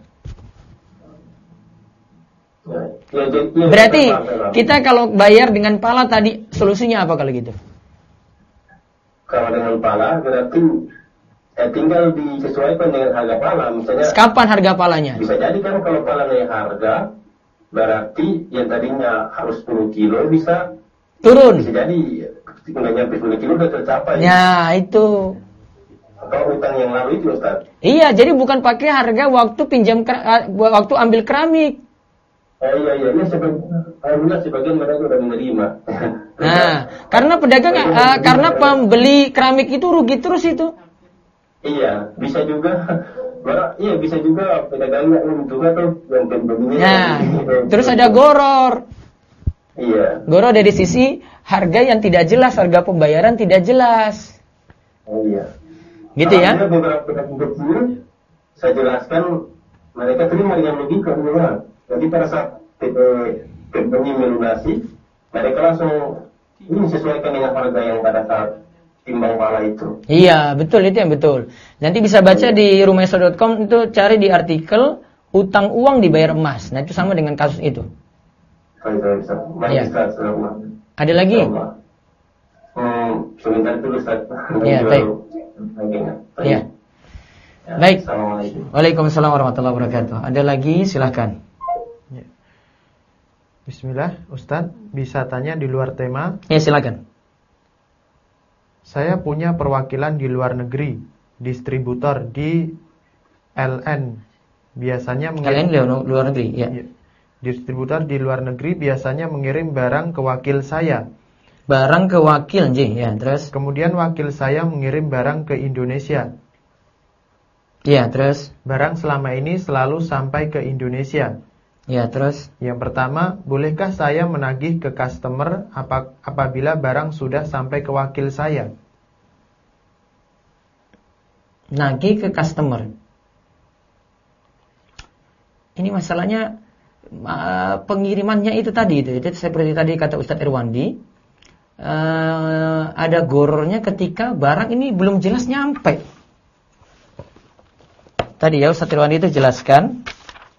Berarti kita kalau bayar dengan pala tadi solusinya apa kalau gitu? Kalau dengan pala berarti tinggal disesuaikan dengan harga pala. Misalnya kapan harga palanya? Bisa jadi kan kalau pala naik harga berarti yang tadinya harus 10 kilo bisa turun. Bisa jadi nggak nyampe 10 kilo udah tercapai. Ya itu. Atau utang yang lalu itu Ustaz. Iya, jadi bukan pakai harga waktu waktu ambil keramik. Oh iya, alhamdulillah sebagian mereka sudah menerima. Nah, karena pedagang, karena pembeli keramik itu rugi terus itu. Iya, bisa juga. Bisa juga pedagangnya untung atau yang pembelinya. Nah, terus ada goror. Iya. Goror dari sisi harga yang tidak jelas, harga pembayaran tidak jelas. Oh iya. Gitu ya? Ada beberapa pedagang kecil, saya jelaskan mereka terima dengan logika memang. Jadi pada saat pembeli melunasi, mereka langsung ini sesuaikan dengan harga yang pada saat timbang pala itu. Iya, betul, itu yang betul. Nanti bisa baca di rumahesa.com itu cari di artikel utang uang dibayar emas. Nah, itu sama dengan kasus itu. Ya. Ada lagi? Sebentar dulu Ustaz. Ya, baik. Ya. Baik. Waalaikumsalam warahmatullahi wabarakatuh. Ada lagi? Silahkan. Bismillah, Ustadz, bisa tanya di luar tema? Ya, silakan. Saya punya perwakilan di luar negeri, distributor di LN. Biasanya mengirim luar negeri, ya. Distributor di luar negeri biasanya mengirim barang ke wakil saya. Barang ke wakil, ya, terus. Kemudian wakil saya mengirim barang ke Indonesia. Ya, terus. Barang selama ini selalu sampai ke Indonesia. Ya, terus. Yang pertama, bolehkah saya menagih ke customer apabila barang sudah sampai ke wakil saya? nagih ke customer. Ini masalahnya pengirimannya itu tadi itu seperti tadi kata Ustadz Irwandi, ada gorornya ketika barang ini belum jelas nyampe. Tadi ya Ustadz Irwandi itu jelaskan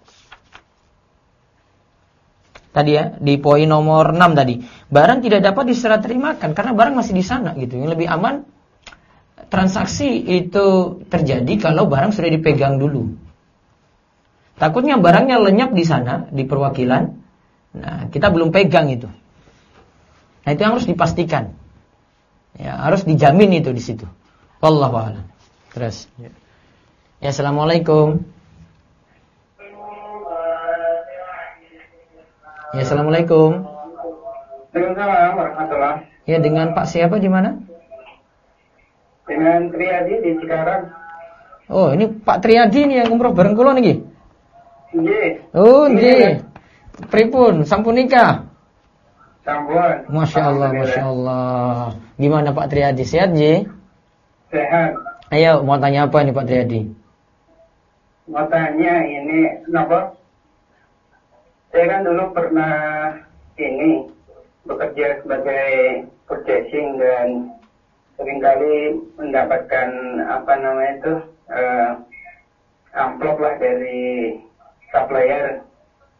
tadi ya di poin nomor 6 tadi, barang tidak dapat diserah terimakan karena barang masih di sana gitu. Yang lebih aman transaksi itu terjadi kalau barang sudah dipegang dulu. Takutnya barangnya lenyap di sana, di perwakilan. Nah, kita belum pegang itu. Nah, itu yang harus dipastikan. Ya, harus dijamin itu di situ. Wallahu a'lam. Terus. Ya, assalamualaikum. Ya, assalamualaikum. Waalaikumsalam warahmatullahi. Ya, dengan Pak siapa di mana? Dengan Triadi di Cikarang. Oh, ini Pak Triadi nih yang umroh bareng kula niki. Nggih. Oh, nggih. Pripun? Sampun nikah? Sampun. Masya Allah, Masya Allah. Gimana Pak Triadi? Sehat, Ji? Sehat. Ayo, mau tanya apa nih Pak Triadi? Mau tanya ini, kenapa? Saya kan dulu pernah ini bekerja sebagai purchasing dan seringkali mendapatkan amplop lah dari supplier.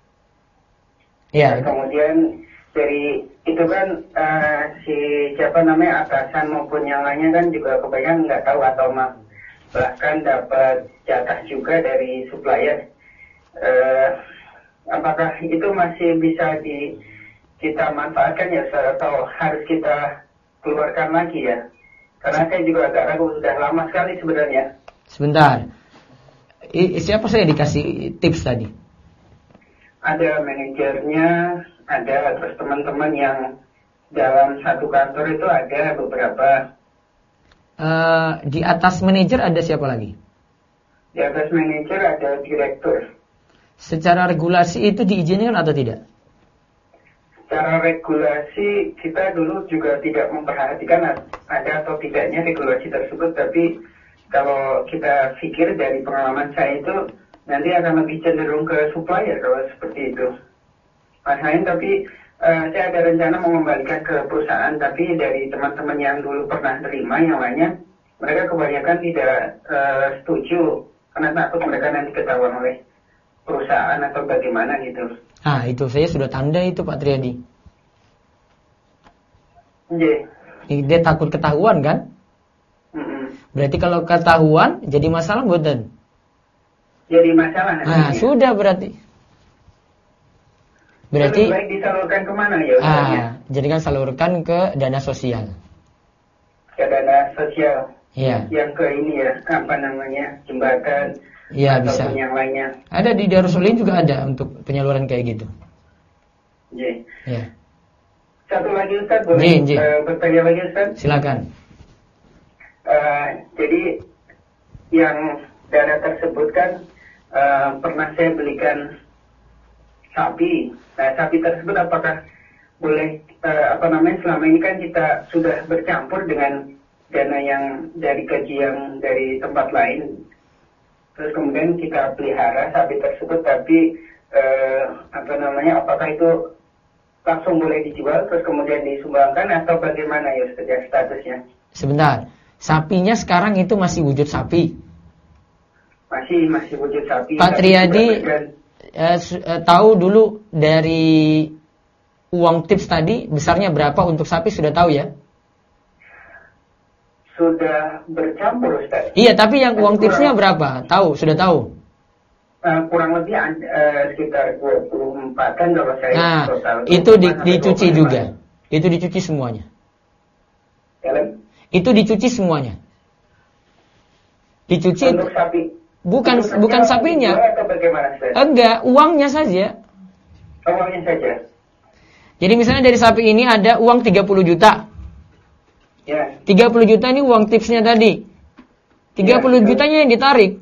Ya. Kemudian dari itu kan atasan maupun yang lainnya kan juga kebanyakan nggak tahu atau bahkan dapat jatah juga dari supplier. Apakah itu masih bisa kita manfaatkan ya, atau harus kita keluarkan lagi ya? Karena saya juga agak ragu, sudah lama sekali sebenarnya. Sebentar. Siapa saya dikasih tips tadi? Ada manajernya, ada terus teman-teman yang dalam satu kantor itu ada beberapa. Di atas manajer ada siapa lagi? Di atas manajer ada direktur. Secara regulasi itu diizinkan atau tidak? Secara regulasi kita dulu juga tidak memperhatikan ada atau tidaknya regulasi tersebut, tapi kalau kita pikir dari pengalaman saya itu nanti akan lebih cenderung ke supplier kalau seperti itu. Tapi saya ada rencana mengembalikan ke perusahaan, tapi dari teman-teman yang dulu pernah terima yang lainnya, mereka kebanyakan tidak setuju karena takut mereka nanti ketahuan oleh perusahaan atau bagaimana gitu. Itu saya sudah tanda itu Pak Triadi. Yeah. Dia takut ketahuan kan? Berarti kalau ketahuan jadi masalah bukan? Jadi masalah. Sudah berarti. Lebih baik disalurkan kemana ya? Jadi kan salurkan ke dana sosial. Ke dana sosial. Iya. Yang ke ini ya, jembatan. Iya, bisa. Yang lainnya. Ada di Darussalim juga ada untuk penyaluran kayak gitu. Iya. Iya. Satu lagi Ustaz, boleh bertanya lagi Ustaz? Silakan. Jadi yang dana tersebut kan pernah saya belikan sapi. Nah, sapi tersebut apakah boleh selama ini kan kita sudah bercampur dengan dana yang dari gaji yang dari tempat lain. Terus kemudian kita pelihara sapi tersebut, tapi apakah itu langsung boleh dijual terus kemudian disumbangkan atau bagaimana ya Ustaz statusnya? Sebentar, sapinya sekarang itu masih wujud sapi? Masih wujud sapi. Pak Triadi tahu dulu dari uang tips tadi besarnya berapa untuk sapi, sudah tahu ya? Sudah bercampur Ustaz. Iya, tapi yang uang tipsnya berapa? Tahu, sudah tahu? Kurang lebih sekitar 24-an kalau saya total. Itu dicuci juga. Itu dicuci semuanya. Itu dicuci semuanya. Dicuci untuk sapi. Bukan sapinya. Atau bagaimana, Ustaz? Enggak, uangnya saja. Uangnya saja. Jadi misalnya dari sapi ini ada uang 30 juta. Ya. 30 juta ini uang tipsnya tadi. 30 jutanya yang ditarik.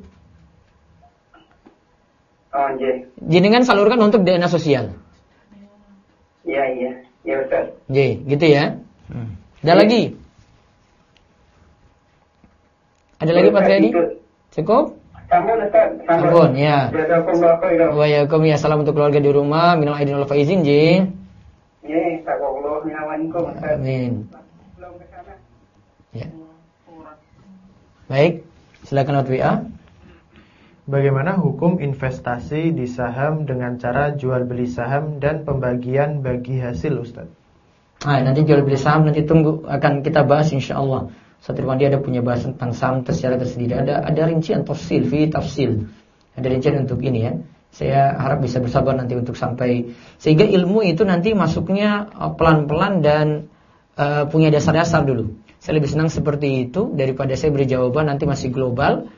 Oh, iya. Jenengan salurkan untuk dana sosial. Iya. Ya, Ustaz. Gitu ya. Ada lagi? Ada lagi Pak Triadi? Cukup? Sampun Ustaz. Sampun, ya. Jazakumullah khairan. Waalaikumsalam ya, salam untuk keluarga di rumah. Minal aidin wal faizin, Ji. Nggih, takokullah minawanikum Ustaz. Amin. Belum ke sana. Ya. Baik, silakan lewat WA. Bagaimana hukum investasi di saham dengan cara jual beli saham dan pembagian bagi hasil, Ustaz? Nah, nanti jual beli saham nanti tunggu akan kita bahas insyaallah. Ustaz Irwandi ada punya bahas tentang saham secara tersendiri. Ada rincian tafsil, tafsil. Ada rincian untuk ini ya. Saya harap bisa bersabar nanti untuk sampai sehingga ilmu itu nanti masuknya pelan-pelan dan punya dasar-dasar dulu. Saya lebih senang seperti itu daripada saya beri jawaban nanti masih global.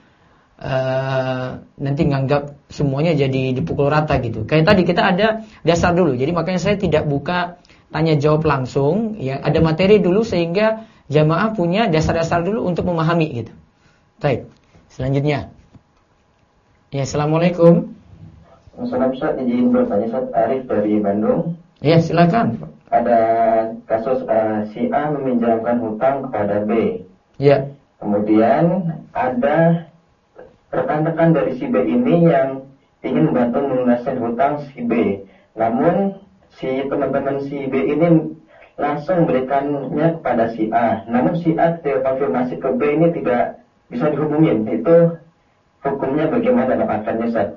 Nanti nganggap semuanya jadi dipukul rata gitu. Kayak tadi kita ada dasar dulu. Jadi makanya saya tidak buka tanya jawab langsung ya, ada materi dulu sehingga jamaah punya dasar-dasar dulu untuk memahami gitu. Baik. Selanjutnya. Ya, assalamualaikum. Assalamualaikum Ustaz, izin bertanya Ustaz, Arif dari Bandung. Ya, silakan. Ada kasus si A meminjamkan hutang kepada B. Ya. Kemudian ada rekan-rekan dari si B ini yang ingin membantu melunaskan hutang si B. Namun si teman-teman si B ini langsung berikannya kepada si A. Namun si A tidak konfirmasi ke B ini tidak bisa dihubungin. Itu hukumnya bagaimana dapatkannya Ustaz?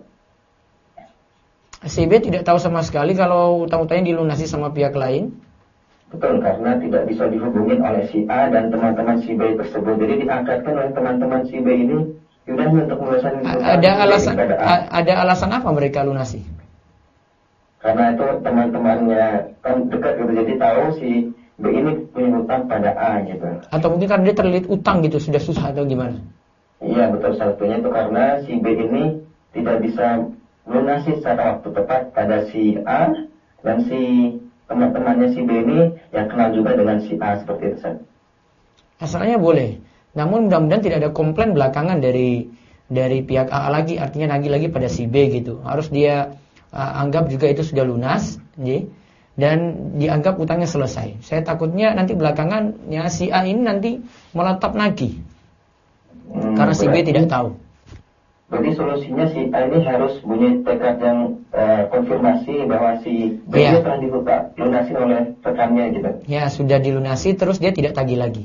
Si B tidak tahu sama sekali kalau utang-utangnya dilunasi sama pihak lain. Betul, karena tidak bisa dihubungin oleh si A dan teman-teman si B tersebut. Jadi diangkatkan oleh teman-teman si B ini yudahnya untuk melunaskan hutang. Ada alasan apa mereka lunasi? Karena itu teman-temannya kan dekat gitu, jadi tahu si B ini punya hutang pada A gitu. Atau mungkin karena dia terlilit utang gitu, sudah susah atau gimana? Iya betul, salah satunya itu karena si B ini tidak bisa lunasi secara waktu tepat pada si A, dan si teman-temannya si B ini yang kenal juga dengan si A seperti itu. Asalnya boleh, namun mudah-mudahan tidak ada komplain belakangan dari pihak A lagi, artinya nagih lagi pada si B gitu. Harus dia anggap juga itu sudah lunas, dan dianggap utangnya selesai. Saya takutnya nanti belakangan ya si A ini nanti meletap nagih, karena si B tidak tahu. Berarti solusinya si A ini harus punya tekad yang konfirmasi bahwa si B ini telah dilunasi oleh rekannya gitu. Ya sudah dilunasi, terus dia tidak tagih lagi.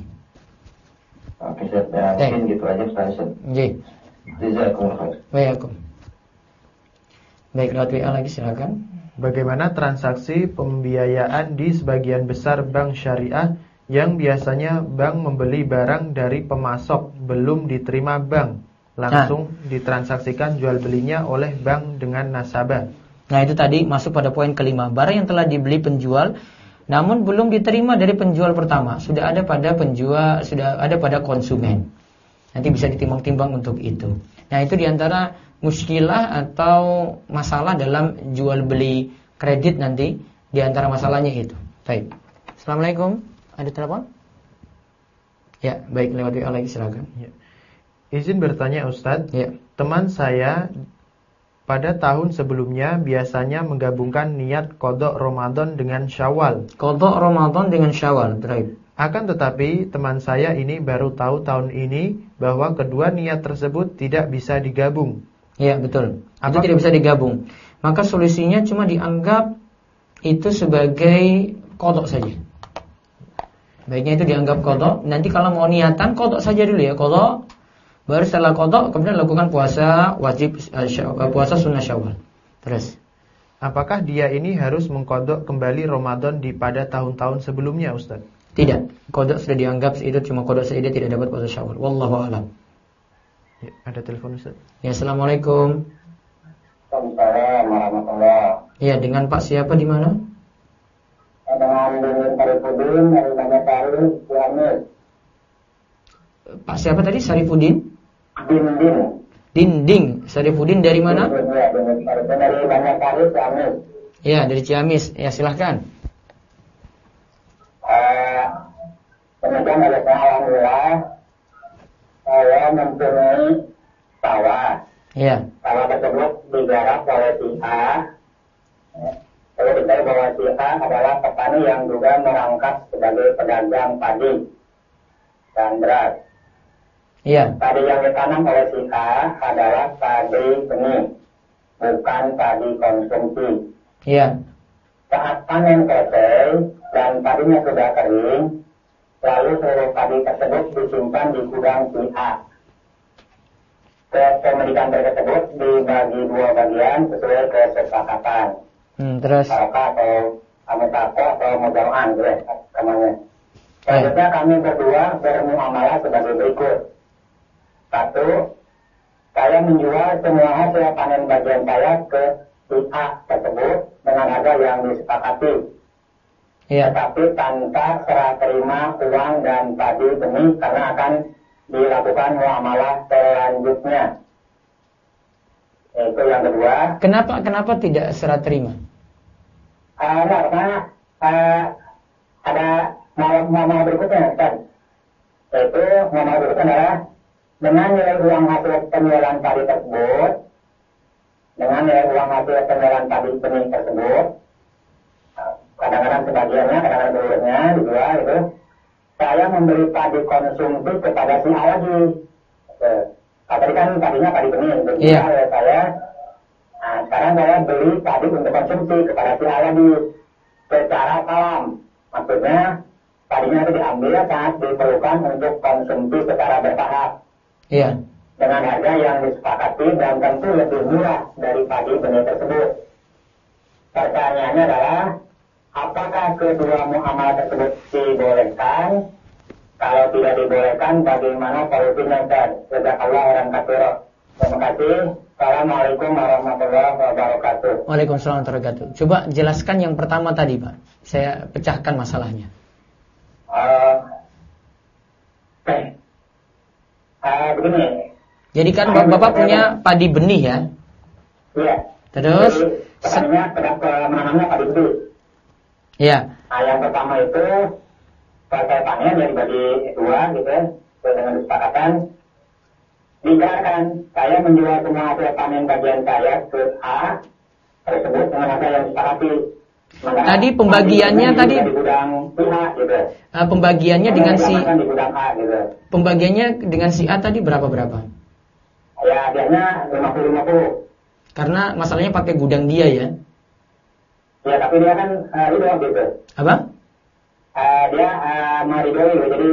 Oke, mungkin gitu aja Ustaz. Jazakumullah. Waalaikumsalam. Baik, lewat WA lagi silakan. Bagaimana transaksi pembiayaan di sebagian besar bank syariah yang biasanya bank membeli barang dari pemasok belum diterima bank, langsung ditransaksikan jual belinya oleh bank dengan nasabah? Nah, itu tadi masuk pada poin kelima. Barang yang telah dibeli penjual namun belum diterima dari penjual pertama, sudah ada pada penjual, sudah ada pada konsumen. Nanti bisa ditimbang-timbang untuk itu. Nah, itu diantara muskilah atau masalah dalam jual beli kredit nanti, diantara masalahnya itu. Baik. Assalamualaikum. Ada telepon? Ya, baik, lewat WA lagi silakan. Ya. Izin bertanya Ustadz. Ya. Teman saya pada tahun sebelumnya biasanya menggabungkan niat qadha Ramadan dengan Syawal. Qadha Ramadan dengan Syawal, baik. Akan tetapi teman saya ini baru tahu tahun ini bahwa kedua niat tersebut tidak bisa digabung. Ya, betul. Itu tidak bisa digabung. Maka solusinya cuma dianggap itu sebagai qadha saja. Baiknya itu dianggap qadha. Nanti kalau mau niatan qadha saja dulu ya, qadha. Baru setelah qadha kemudian lakukan puasa wajib, puasa sunnah Syawal. Terus, apakah dia ini harus mengqadha kembali Ramadan pada tahun-tahun sebelumnya, Ustaz? Tidak. Qadha sudah dianggap itu cuma qadha saja, dia tidak dapat puasa Syawal. Wallahu a'lam. Ya, ada telepon Ustaz. Ya, assalamualaikum. Waalaikumsalam warahmatullahi. Ya, dengan Pak siapa di mana? Dengan Sarifudin dari Banjarmasin, Ciamis. Pak siapa tadi? Sarifudin? Dinding. Sarifudin dari mana? Dari Banjarmasin, Ciamis. Ya, dari Ciamis. Ya, silahkan. Kemudian ada alhamdulillah saya mempunyai sawah. Ya. Sawah tersebut digarap oleh si A. Saya diketahui bahwa si A adalah petani yang juga merangkap sebagai pedagang padi dan beras. Iya. Padi yang ditanam oleh si A adalah padi benih, bukan padi konsumsi. Iya. Saat panen selesai dan padinya sudah kering, lalu seluruh padi tersebut disimpan di gudang si A. Kepemilikan tersebut dibagi 2 bagian sesuai kesepakatan. Terus. Barokah atau amutako atau mujamaan, gitu ya, namanya. Selanjutnya kami berdua bermuamalah sebagai berikut. 1. Saya menjual semua hasil panen bagian saya ke si A tersebut dengan harga yang disepakati. Iya. Tetapi tanpa serah terima uang dan padi benih karena akan dilakukan muamalah selanjutnya. Itu yang kedua. Kenapa tidak serah terima? Karena ada muamalah berikutnya, kan? Yaitu muamalah berikutnya adalah dengan nilai uang hasil penjualan padi tersebut, dengan nilai uang hasil penjualan padi benih tersebut, kadang-kadang sebagiannya, kadang-kadang seluruhnya dijual itu, saya memberi padi konsumsi kepada si A lagi. Tadi kan padinya padi benih, Iya. Saya. Nah, sekarang saya beli padi untuk konsumsi kepada si A lagi secara salam. Maksudnya padinya itu diambil saat diperlukan untuk konsumsi secara bertahap. Iya. Dengan harga yang disepakati dan tentu lebih murah dari padi benih tersebut. Pertanyaannya adalah, apakah kedua muamalah tersebut dibolehkan? Kalau tidak dibolehkan, bagaimana solusinya, Ustaz? Jazakallah khairan katsira. Terima kasih. Assalamualaikum warahmatullahi wabarakatuh. Waalaikumsalam warahmatullahi wabarakatuh. Coba jelaskan yang pertama tadi, Pak. Saya pecahkan masalahnya. Begini. Jadi kan Bapak punya padi benih ya? Iya. Terus? Menanamnya padi benih. Iya. Nah, yang pertama itu selesai panen ya dibagi 2 gitu ya, sesuai dengan kesepakatan. Dibiarkan saya menjual semua hasil panen bagian saya ke A tersebut dengan harga yang disepakati. Tadi pembagiannya tadi di gudang A gitu. Pembagiannya dengan si di gudang A gitu. Pembagiannya dengan si A tadi berapa? Ya, biasanya 50-50. Karena masalahnya pakai gudang dia ya. Ya, tapi dia kan ridho gitu. Apa? Dia meridoi gitu. Jadi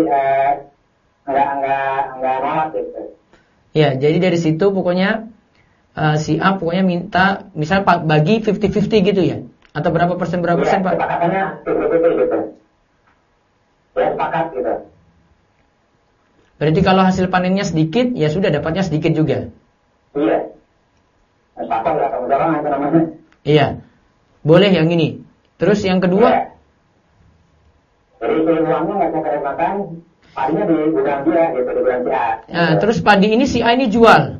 enggak nolak gitu. Ya, jadi dari situ pokoknya si A pokoknya minta misalnya bagi 50-50 gitu ya. Atau berapa persen Pak? Sepakatannya 50-50 gitu. Ya, sepakat gitu. Berarti kalau hasil panennya sedikit, ya sudah dapatnya sedikit juga. Iya. Sepakat lah, kamu orang itu namanya. Iya. Boleh yang ini. Terus yang kedua? Iya. Jadi uangnya nggak saya makan, padinya di gudang dia gitu, di gudang si A. Nah, terus padi ini si A ini jual?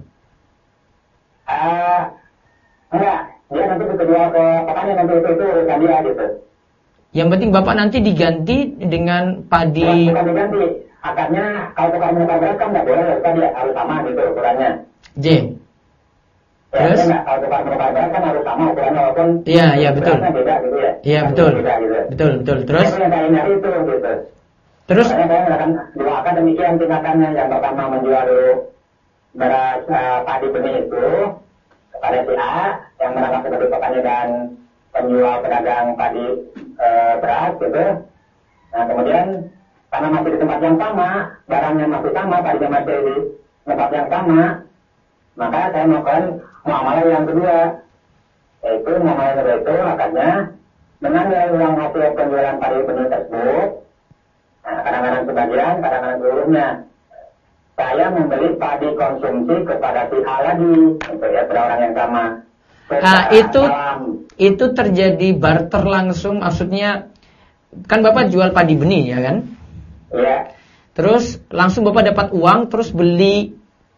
Enggak. Dia nanti jual ke petani, nanti itu urusan dia gitu. Yang penting Bapak nanti diganti dengan padi. Bukan diganti. Akarnya kalau tukar menukar beras kan nggak boleh, kan dia harus sama gitu ukurannya. J. Terus? Ya, kalau tukar menukar beras kan harus sama ukurannya walaupun. Iya betul. Beda gitu ya. Iya betul. Beda, gitu. Betul. Terus? Yang saya hindari itu gitu. Terus? Makanya saya akan doakan demikian tindakannya. Yang pertama menjual dulu beras padi benih itu kepada si A yang merangkap sebagai petani dan penjual pedagang padi beras gitu. Nah kemudian karena masih di tempat yang sama, barangnya masih sama, padinya masih di tempat yang sama, maka saya melakukan muamalah yang kedua, yaitu muamalah yang kedua itu akannya dengan nilai uang hasil penjualan padi benih tersebut, nah, kadang-kadang sebagian, kadang-kadang seluruhnya, saya membeli padi konsumsi kepada si A lagi, untuk ya pada orang yang sama. Nah itu terjadi barter langsung, maksudnya kan Bapak jual padi benih ya kan? Iya. Terus langsung Bapak dapat uang, terus beli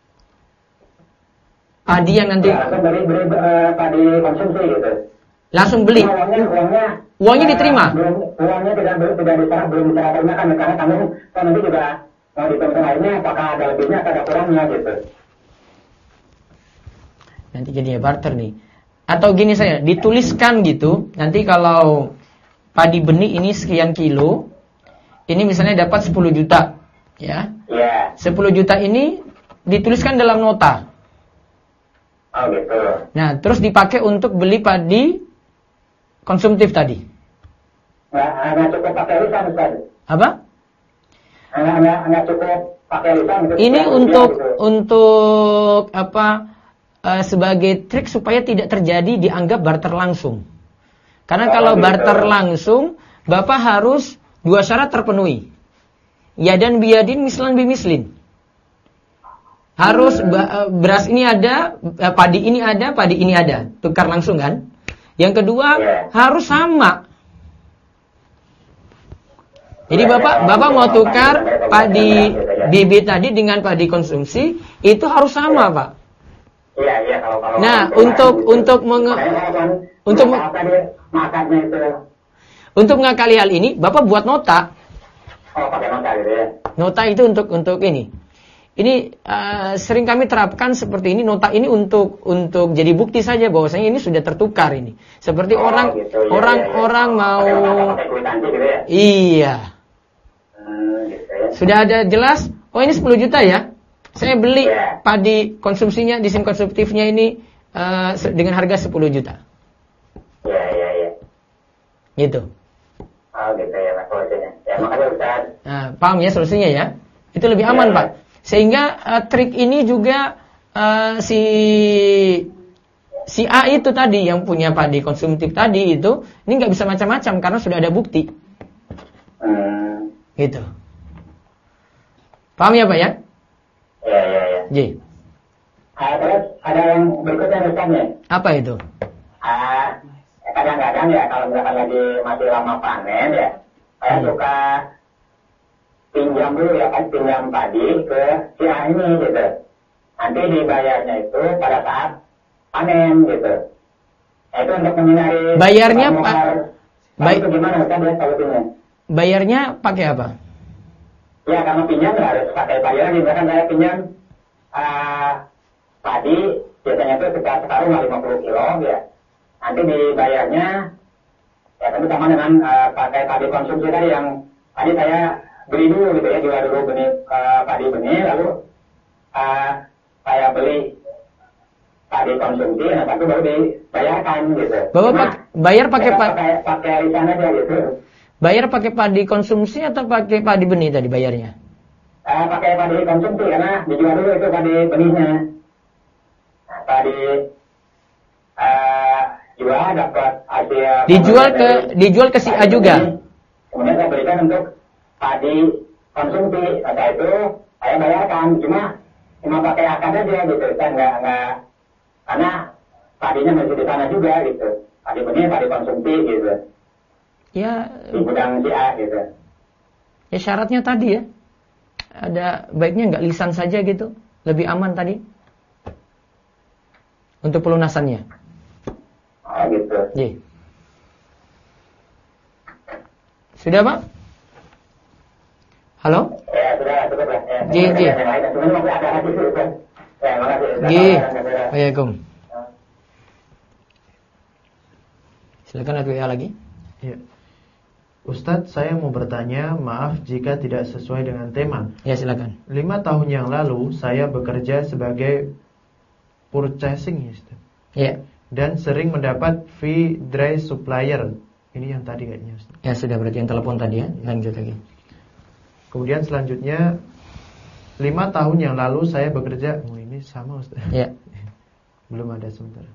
padi yang nanti. Ya, langsung beli padi konsumsi gitu. Langsung beli. Uangnya diterima. Uangnya tidak diserah, belum diserah terima kan, karena kamu nanti juga mau dihitung lainnya, apakah ada lebihnya atau ada kurangnya gitu. Nanti jadinya barter nih. Atau gini saya, dituliskan gitu. Nanti kalau padi benih ini sekian kilo, ini misalnya dapat 10 juta, ya. Iya. 10 juta ini dituliskan dalam nota. Oh gitu. Nah, terus dipakai untuk beli padi konsumtif tadi. Nggak cukup pakai lisan, Ustaz. Apa? Nggak cukup pakai lisan. Gitu. Ini Ya, untuk apa? Sebagai trik supaya tidak terjadi dianggap barter langsung. Karena kalau barter langsung, Bapak harus 2 syarat terpenuhi. Yadan biyadin, mislan bimislin. Harus beras ini ada, padi ini ada, tukar langsung kan? Yang kedua, harus sama. Jadi Bapak mau tukar padi bibit tadi dengan padi konsumsi, itu harus sama, Pak. Iya, kalau Nah, untuk mengakali hal ini, Bapak buat nota. Oh, pakai nota gitu ya. Nota itu untuk ini. Ini sering kami terapkan seperti ini. Nota ini untuk jadi bukti saja bahwasanya ini sudah tertukar ini. Seperti orang mau. Gitu ya? Iya. Gitu ya. Sudah ada jelas. Oh, ini 10 juta ya. Saya beli padi konsumsinya di SIM konsumtifnya ini dengan harga 10 juta. Iya. Gitu. Oh gitu ya, Pak, solusinya. Ya, makasih Ustaz. Nah, paham ya solusinya ya? Itu lebih aman, Pak. Sehingga trik ini juga si A itu tadi yang punya padi konsumtif tadi itu, ini nggak bisa macam-macam karena sudah ada bukti. Gitu. Paham ya, Pak ya? Iya. Ji. Terus ada yang berikutnya Ustaz ya? Apa itu? Kadang-kadang ya kalau misalkan lagi masih lama panen ya, saya suka pinjam dulu ya kan, pinjam padi ke si A ini gitu. Nanti dibayarnya itu pada saat panen gitu. Itu untuk menghindari bayarnya itu gimana Ustaz ya solusinya? Bayarnya pakai apa? Ya kalau pinjam harus pakai bayaran. Misalkan saya pinjam padi biasanya itu sekarang 50 kilo ya. Nanti dibayarnya ya tentu sama dengan pakai padi konsumsi tadi yang tadi saya beli dulu gitu ya, jual dulu benih padi benih, lalu saya beli padi konsumsi, nah tapi baru dibayarkan gitu. Bapak bayar pakai lisan aja gitu. Bayar pakai padi konsumsi atau pakai padi benih tadi bayarnya? Pakai padi konsumsi karena dijual dulu itu padi benihnya. Nah, padi jual dapat hasil. Dijual ke si A juga. Kemudian saya berikan untuk padi konsumsi. Setelah itu saya bayarkan, cuma pakai akad aja gitu. Saya nggak karena padinya masih di sana juga gitu. Padi benih, padi konsumsi gitu. Ya. Di gudang si A gitu. Ya syaratnya tadi ya. Ada baiknya nggak lisan saja gitu, lebih aman tadi. Untuk pelunasannya. Oh gitu. Ji. Sudah Pak? Halo? Ya sudah cukup lah. Ji. Ji. Waalaikum. Silakan ada WA lagi. Ya. Ustadz, saya mau bertanya, maaf jika tidak sesuai dengan tema. Ya, silakan. 5 tahun yang lalu saya bekerja sebagai purchasing, Ustadz. Ya. Dan sering mendapat fee dry supplier. Ini yang tadi kayaknya, Ustadz. Ya, sudah berarti yang telepon tadi ya. Lanjut lagi. Kemudian selanjutnya 5 tahun yang lalu saya bekerja. Oh, ini sama, Ustadz. Ya. Belum ada sebentar.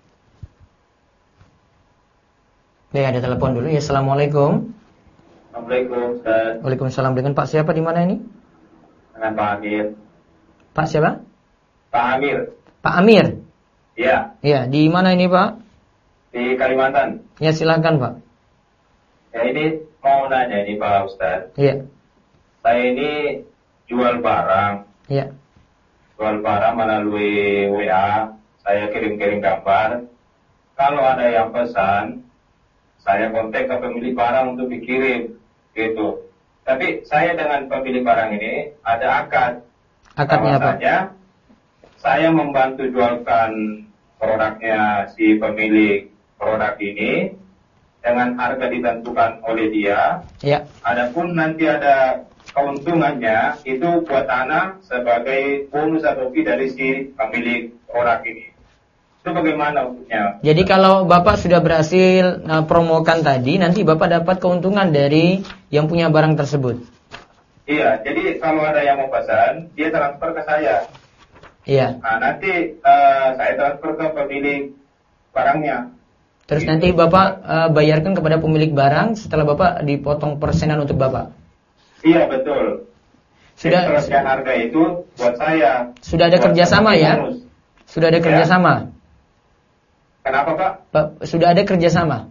Baik, ada telepon dulu. Ya, assalamualaikum. Assalamualaikum, Ustaz. Waalaikumsalam. Dengan Pak siapa di mana ini? Dengan Pak Amir. Pak siapa? Pak Amir. Pak Amir. Iya. Iya, di mana ini, Pak? Di Kalimantan. Ya, silakan, Pak. Ya, ini mau nanya ini Pak Ustaz. Iya. Saya ini jual barang. Iya. Jual barang melalui WA. Saya kirim-kirim gambar. Kalau ada yang pesan, saya kontak ke pemilik barang untuk dikirim. Gitu. Tapi saya dengan pemilik barang ini ada akad. Akadnya apa? Saya membantu jualkan produknya si pemilik produk ini dengan harga ditentukan oleh dia. Ya. Adapun nanti ada keuntungannya itu buat anak sebagai bonus atau fee dari si pemilik orang ini. Itu bagaimana untuknya? Jadi kalau Bapak sudah berhasil promokan tadi, nanti Bapak dapat keuntungan dari yang punya barang tersebut. Iya, jadi kalau ada yang mau pesan, dia transfer ke saya. Iya. Nah, nanti saya transfer ke pemilik barangnya. Terus nanti Bapak bayarkan kepada pemilik barang setelah Bapak dipotong persenan untuk Bapak. Iya, betul. Sudah harga itu buat saya. Sudah ada kerjasama ya? Bonus. Sudah ada kerjasama. Kenapa Pak? Sudah ada kerjasama.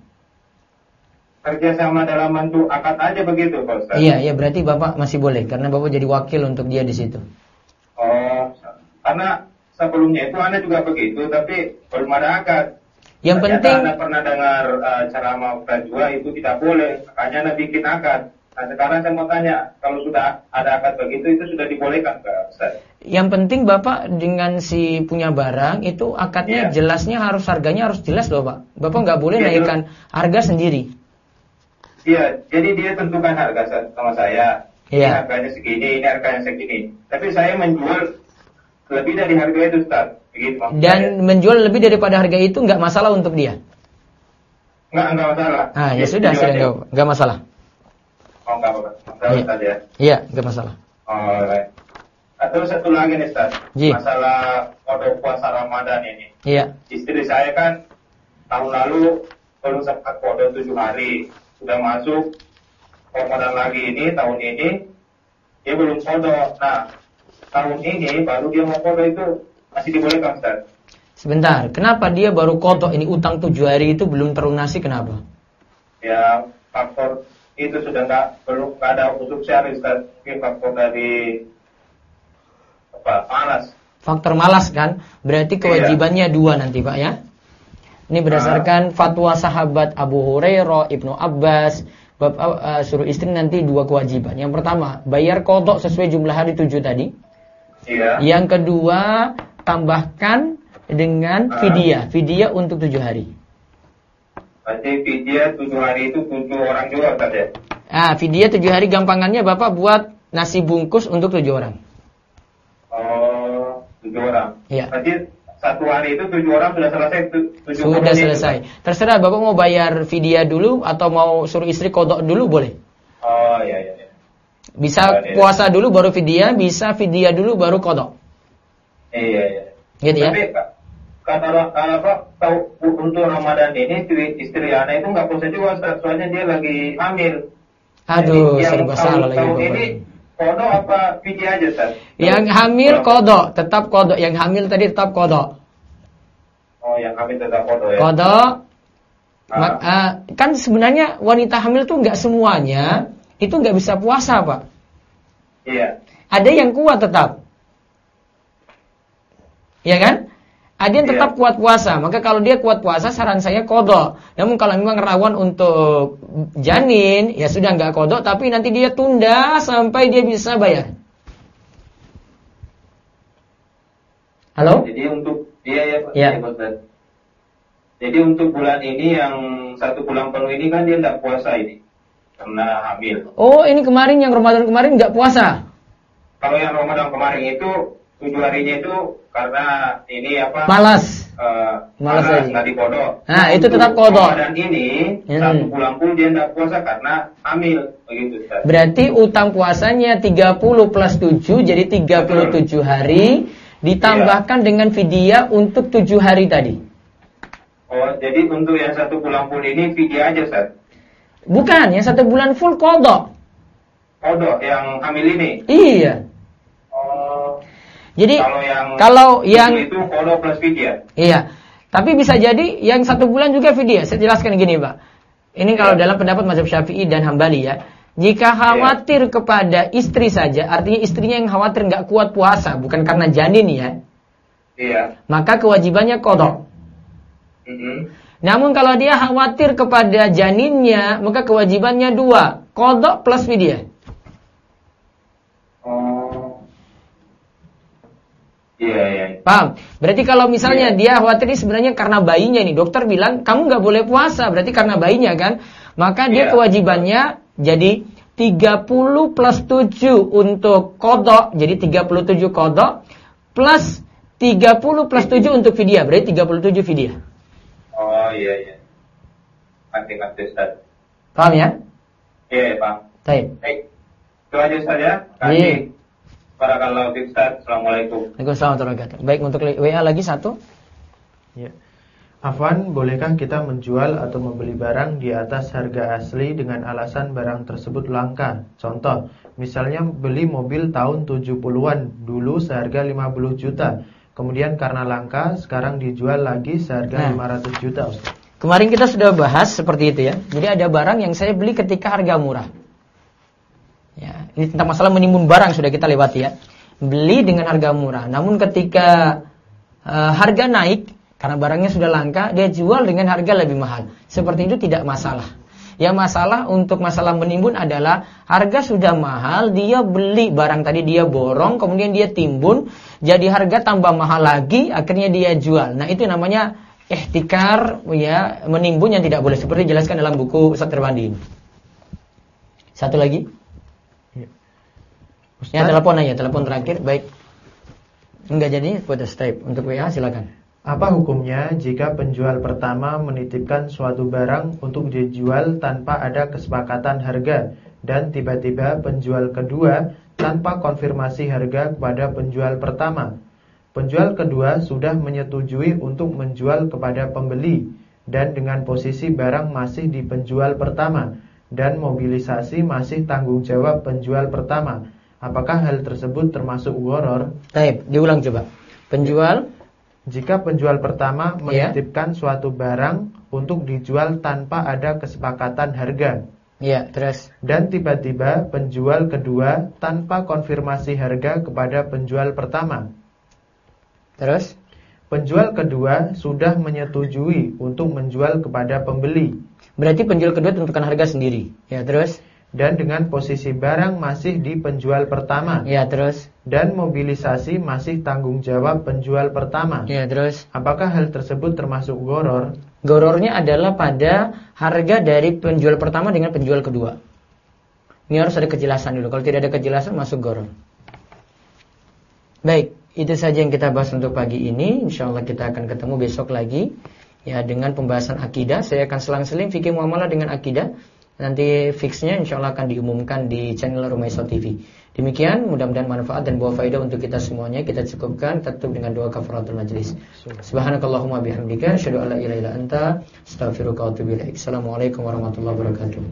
Kerjasama dalam bentuk akad aja begitu Pak Ustaz? Iya, berarti Bapak masih boleh karena Bapak jadi wakil untuk dia di situ. Oh, karena sebelumnya itu Anda juga begitu, tapi belum ada akad. Yang penting Anda pernah dengar ceramah Ustaz juga itu tidak boleh, makanya Anda bikin akad. Nah sekarang saya mau tanya, kalau sudah ada akad begitu itu sudah dibolehkan Pak Ustaz? Yang penting Bapak dengan si punya barang itu akadnya jelasnya harganya harus jelas loh Pak. Bapak nggak boleh naikkan harga sendiri. Iya, jadi dia tentukan harga sama saya. Ini harganya segini, ini harganya segini. Tapi saya menjual lebih dari harga itu Ustaz. Begitu, dan menjual lebih daripada harga itu nggak masalah untuk dia? Nggak masalah. Ah ya sudah nggak masalah. Oh nggak apa-apa. Masalah ya? Iya, nggak masalah. Oh, baik. Atau satu lagi nih Ustaz, masalah kode puasa Ramadan ini. Iya. Istri saya kan tahun lalu belum sempat kode 7 hari, sudah masuk Ramadan lagi ini tahun ini dia belum kode. Nah tahun ini baru dia mau kode itu masih dibolehkan Ustaz? Sebentar, kenapa dia baru kodok ini utang 7 hari itu belum terlunasi kenapa? Ya faktor itu sudah belum ada unsur syar'i Ustaz. Mungkin faktor dari malas. Faktor malas kan? Berarti kewajibannya dua nanti Pak ya. Ini berdasarkan fatwa sahabat Abu Hurairah, Ibnu Abbas. Bapak suruh istri nanti dua kewajiban. Yang pertama, bayar kodok sesuai jumlah hari 7 tadi. Iya. Yang kedua, tambahkan dengan fidyah untuk 7 hari. Berarti fidyah 7 hari itu 7 orang juga Ustaz ya? Fidyah 7 hari gampangannya Bapak buat nasi bungkus untuk 7 orang. Oh, 7 orang. Iya. Berarti 1 hari itu 7 orang sudah selesai. Sudah selesai. Terserah Bapak mau bayar fidyah dulu atau mau suruh istri kodok dulu boleh. Oh iya. Bisa puasa dulu baru fidyah, bisa fidyah dulu baru kodok. Iya. Gitu ya. Tapi tahu untuk Ramadan ini istri anak itu nggak puasa juga soalnya dia lagi hamil. Aduh, serba salah lagi Bapak. Ini kodok apa fidyah aja Ustaz? Yang hamil kodok, tetap kodok. Yang hamil tadi tetap kodok. Oh, yang hamil tetap kodok ya. Kodok. Kan sebenarnya wanita hamil tuh nggak semuanya itu nggak bisa puasa Pak. Iya. Ada yang kuat tetap. Iya kan? Ada yang tetap kuat puasa. Maka kalau dia kuat puasa, saran saya kodok. Namun kalau memang rawan untuk janin, ya sudah nggak kodok, tapi nanti dia tunda sampai dia bisa bayar. Halo? Jadi untuk Jadi untuk bulan ini yang 1 bulan penuh ini kan dia nggak puasa ini karena hamil. Oh, ini kemarin yang Ramadan kemarin nggak puasa? Kalau yang Ramadan kemarin itu 7 harinya itu karena ini apa? Malas aja. Nggak dikodok. Nah, itu tetap kodok. Dan ini 1 bulan pun dia nggak puasa karena hamil, begitu Ustaz. Berarti utang puasanya 30 plus 7 jadi 37 hari ditambahkan dengan fidyah untuk 7 hari tadi. Oh, jadi untuk yang 1 bulan pun ini fidyah aja Ustaz? Bukan, yang 1 bulan full kodok. Kodok yang hamil ini? Iya. Jadi kalau yang itu kodok plus fidyah. Iya. Tapi bisa jadi yang 1 bulan juga fidyah. Saya jelaskan gini, Pak. Ini kalau dalam pendapat mazhab Syafi'i dan Hambali ya. Jika khawatir kepada istri saja, artinya istrinya yang khawatir nggak kuat puasa, bukan karena janin ya. Iya. Maka kewajibannya kodok. Namun kalau dia khawatir kepada janinnya, maka kewajibannya 2, kodok plus fidyah. Iya. Paham? Berarti kalau misalnya dia khawatir ini sebenarnya karena bayinya nih, dokter bilang kamu nggak boleh puasa, berarti karena bayinya kan? Maka dia kewajibannya jadi 30 plus 7 untuk qadha, jadi 37 qadha plus 30 plus 7 untuk fidyah, berarti 37 fidyah. Oh iya. Ngerti Ustaz. Paham ya? Iya, Pak. Baik. Itu aja Ustaz ya. Kasih. Barakallahu fiik Ustaz. Assalamualaikum. Waalaikumsalam warahmatullahi wabarakatuh. Baik, untuk WA lagi satu. Ya. Afwan, bolehkah kita menjual atau membeli barang di atas harga asli dengan alasan barang tersebut langka? Contoh, misalnya beli mobil tahun 70-an, dulu seharga 50 juta. Kemudian karena langka, sekarang dijual lagi seharga 500 juta, Ustaz. Kemarin kita sudah bahas seperti itu ya. Jadi ada barang yang saya beli ketika harga murah. Ya, ini tentang masalah menimbun barang sudah kita lewati ya. Beli dengan harga murah. Namun ketika harga naik, karena barangnya sudah langka, dia jual dengan harga lebih mahal. Seperti itu tidak masalah. Yang masalah untuk masalah menimbun adalah harga sudah mahal, dia beli barang tadi, dia borong, kemudian dia timbun, jadi harga tambah mahal lagi, akhirnya dia jual. Nah itu namanya ihtikar, ya, menimbun yang tidak boleh. Seperti dijelaskan dalam buku Ustaz Terbandi. Satu lagi. Ya, telepon aja, telepon terakhir. Baik. Enggak jadi, putus tape. Untuk WA silakan. Apa hukumnya jika penjual pertama menitipkan suatu barang untuk dijual tanpa ada kesepakatan harga dan tiba-tiba penjual kedua tanpa konfirmasi harga kepada penjual pertama? Penjual kedua sudah menyetujui untuk menjual kepada pembeli dan dengan posisi barang masih di penjual pertama dan mobilisasi masih tanggung jawab penjual pertama. Apakah hal tersebut termasuk gharar? Baik, diulang coba. Jika penjual pertama menitipkan suatu barang untuk dijual tanpa ada kesepakatan harga. Iya, terus. Dan tiba-tiba penjual kedua tanpa konfirmasi harga kepada penjual pertama. Terus? Penjual kedua sudah menyetujui untuk menjual kepada pembeli. Berarti penjual kedua tentukan harga sendiri. Ya, terus? Dan dengan posisi barang masih di penjual pertama. Ya, terus? Dan mobilisasi masih tanggung jawab penjual pertama. Ya, terus? Apakah hal tersebut termasuk gharar? Ghararnya adalah pada harga dari penjual pertama dengan penjual kedua. Ini harus ada kejelasan dulu. Kalau tidak ada kejelasan masuk gharar. Baik, itu saja yang kita bahas untuk pagi ini. InsyaAllah kita akan ketemu besok lagi, ya, dengan pembahasan akidah. Saya akan selang-seling fikih muamalah dengan akidah. Nanti fixnya insyaAllah akan diumumkan di channel Rumaiso TV. Demikian, mudah-mudahan manfaat dan buah faedah untuk kita semuanya. Kita cukupkan, tutup dengan doa kafaratul majlis. Subhanakallahumma bihamdika, asyhadu an la ilaha illa anta, astaghfiruka wa atubu ilaik. Assalamualaikum warahmatullahi wabarakatuh.